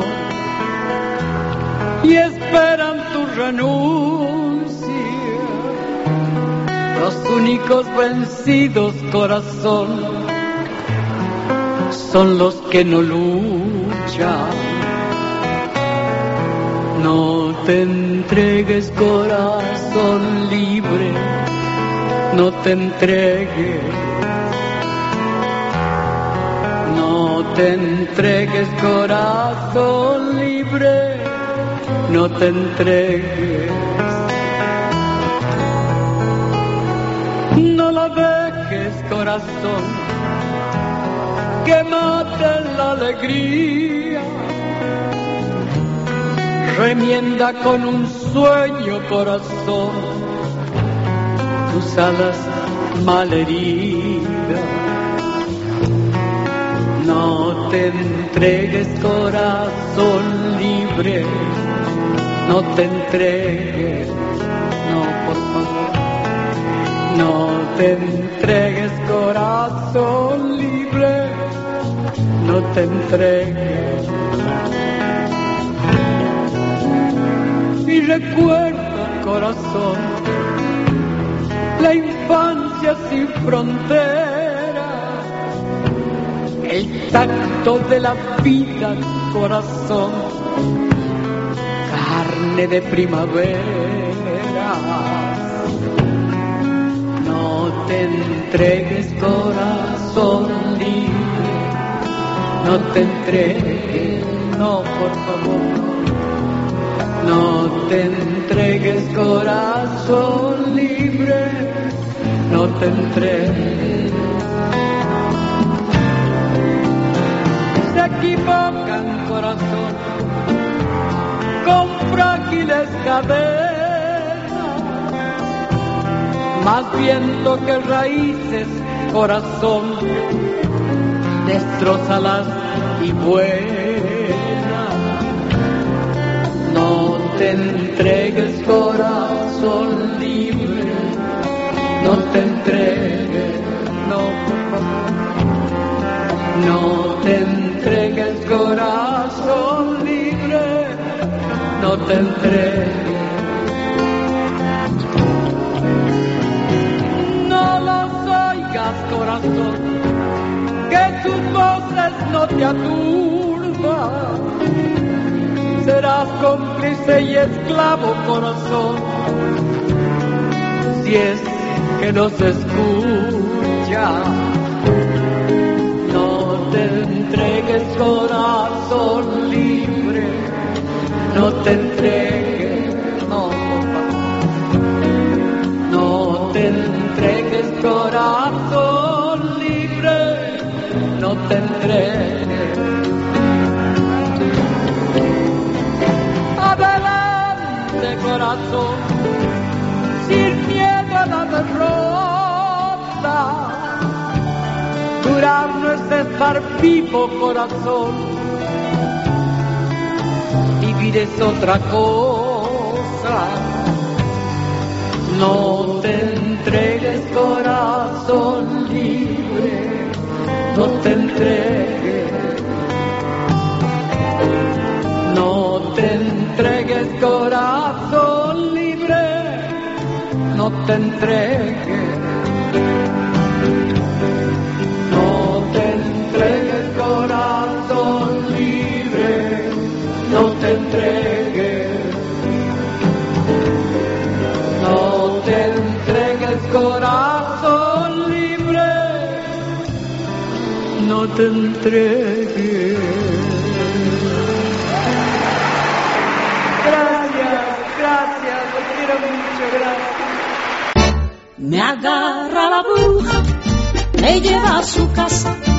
y esperan tu renuncia. Los únicos vencidos, corazón, son los que no luchan. No te entregues, corazón libre, no te entregues. No te entregues, corazón libre, no te entregues. No la dejes, corazón, que mate la alegría. Remienda con un sueño, corazón, tus alas malheridas. No te entregues, corazón libre, no te entregues, no, por favor. No te entregues, corazón libre, no te entregues. Y recuerda, corazón, la infancia sin fronteras, el tacto de la vida, corazón, carne de primavera. No te entregues, corazón libre, no te entregues, no, por favor. No te entregues, corazón libre, no te entregues. Se equivocan, corazón, con frágiles cadenas, más viento que raíces, corazón, destrózalas y vuela. No te entregues, corazón libre, no te entregues, no, por favor. No te entregues, corazón libre, no te entregues. No los oigas, corazón, que sus voces no te aturdan. Serás cómplice y esclavo, corazón, si es que los escucha. No te entregues, corazón libre, no te entregues, no, por favor. No te entregues, corazón libre, no te entregues. entregues. Adelante, corazón, sin miedo a la derrota. Durar no es estar vivo, corazón. Vivir es otra cosa. No te entregues, corazón libre. No te entregues. No te entregues, corazón libre. No te entregues. No te entregues, corazón libre. No te entregues. No te entregues, corazón libre. No te entregues. Gracias, gracias, te quiero mucho, gracias. Me agarra la bruja, me lleva a su casa,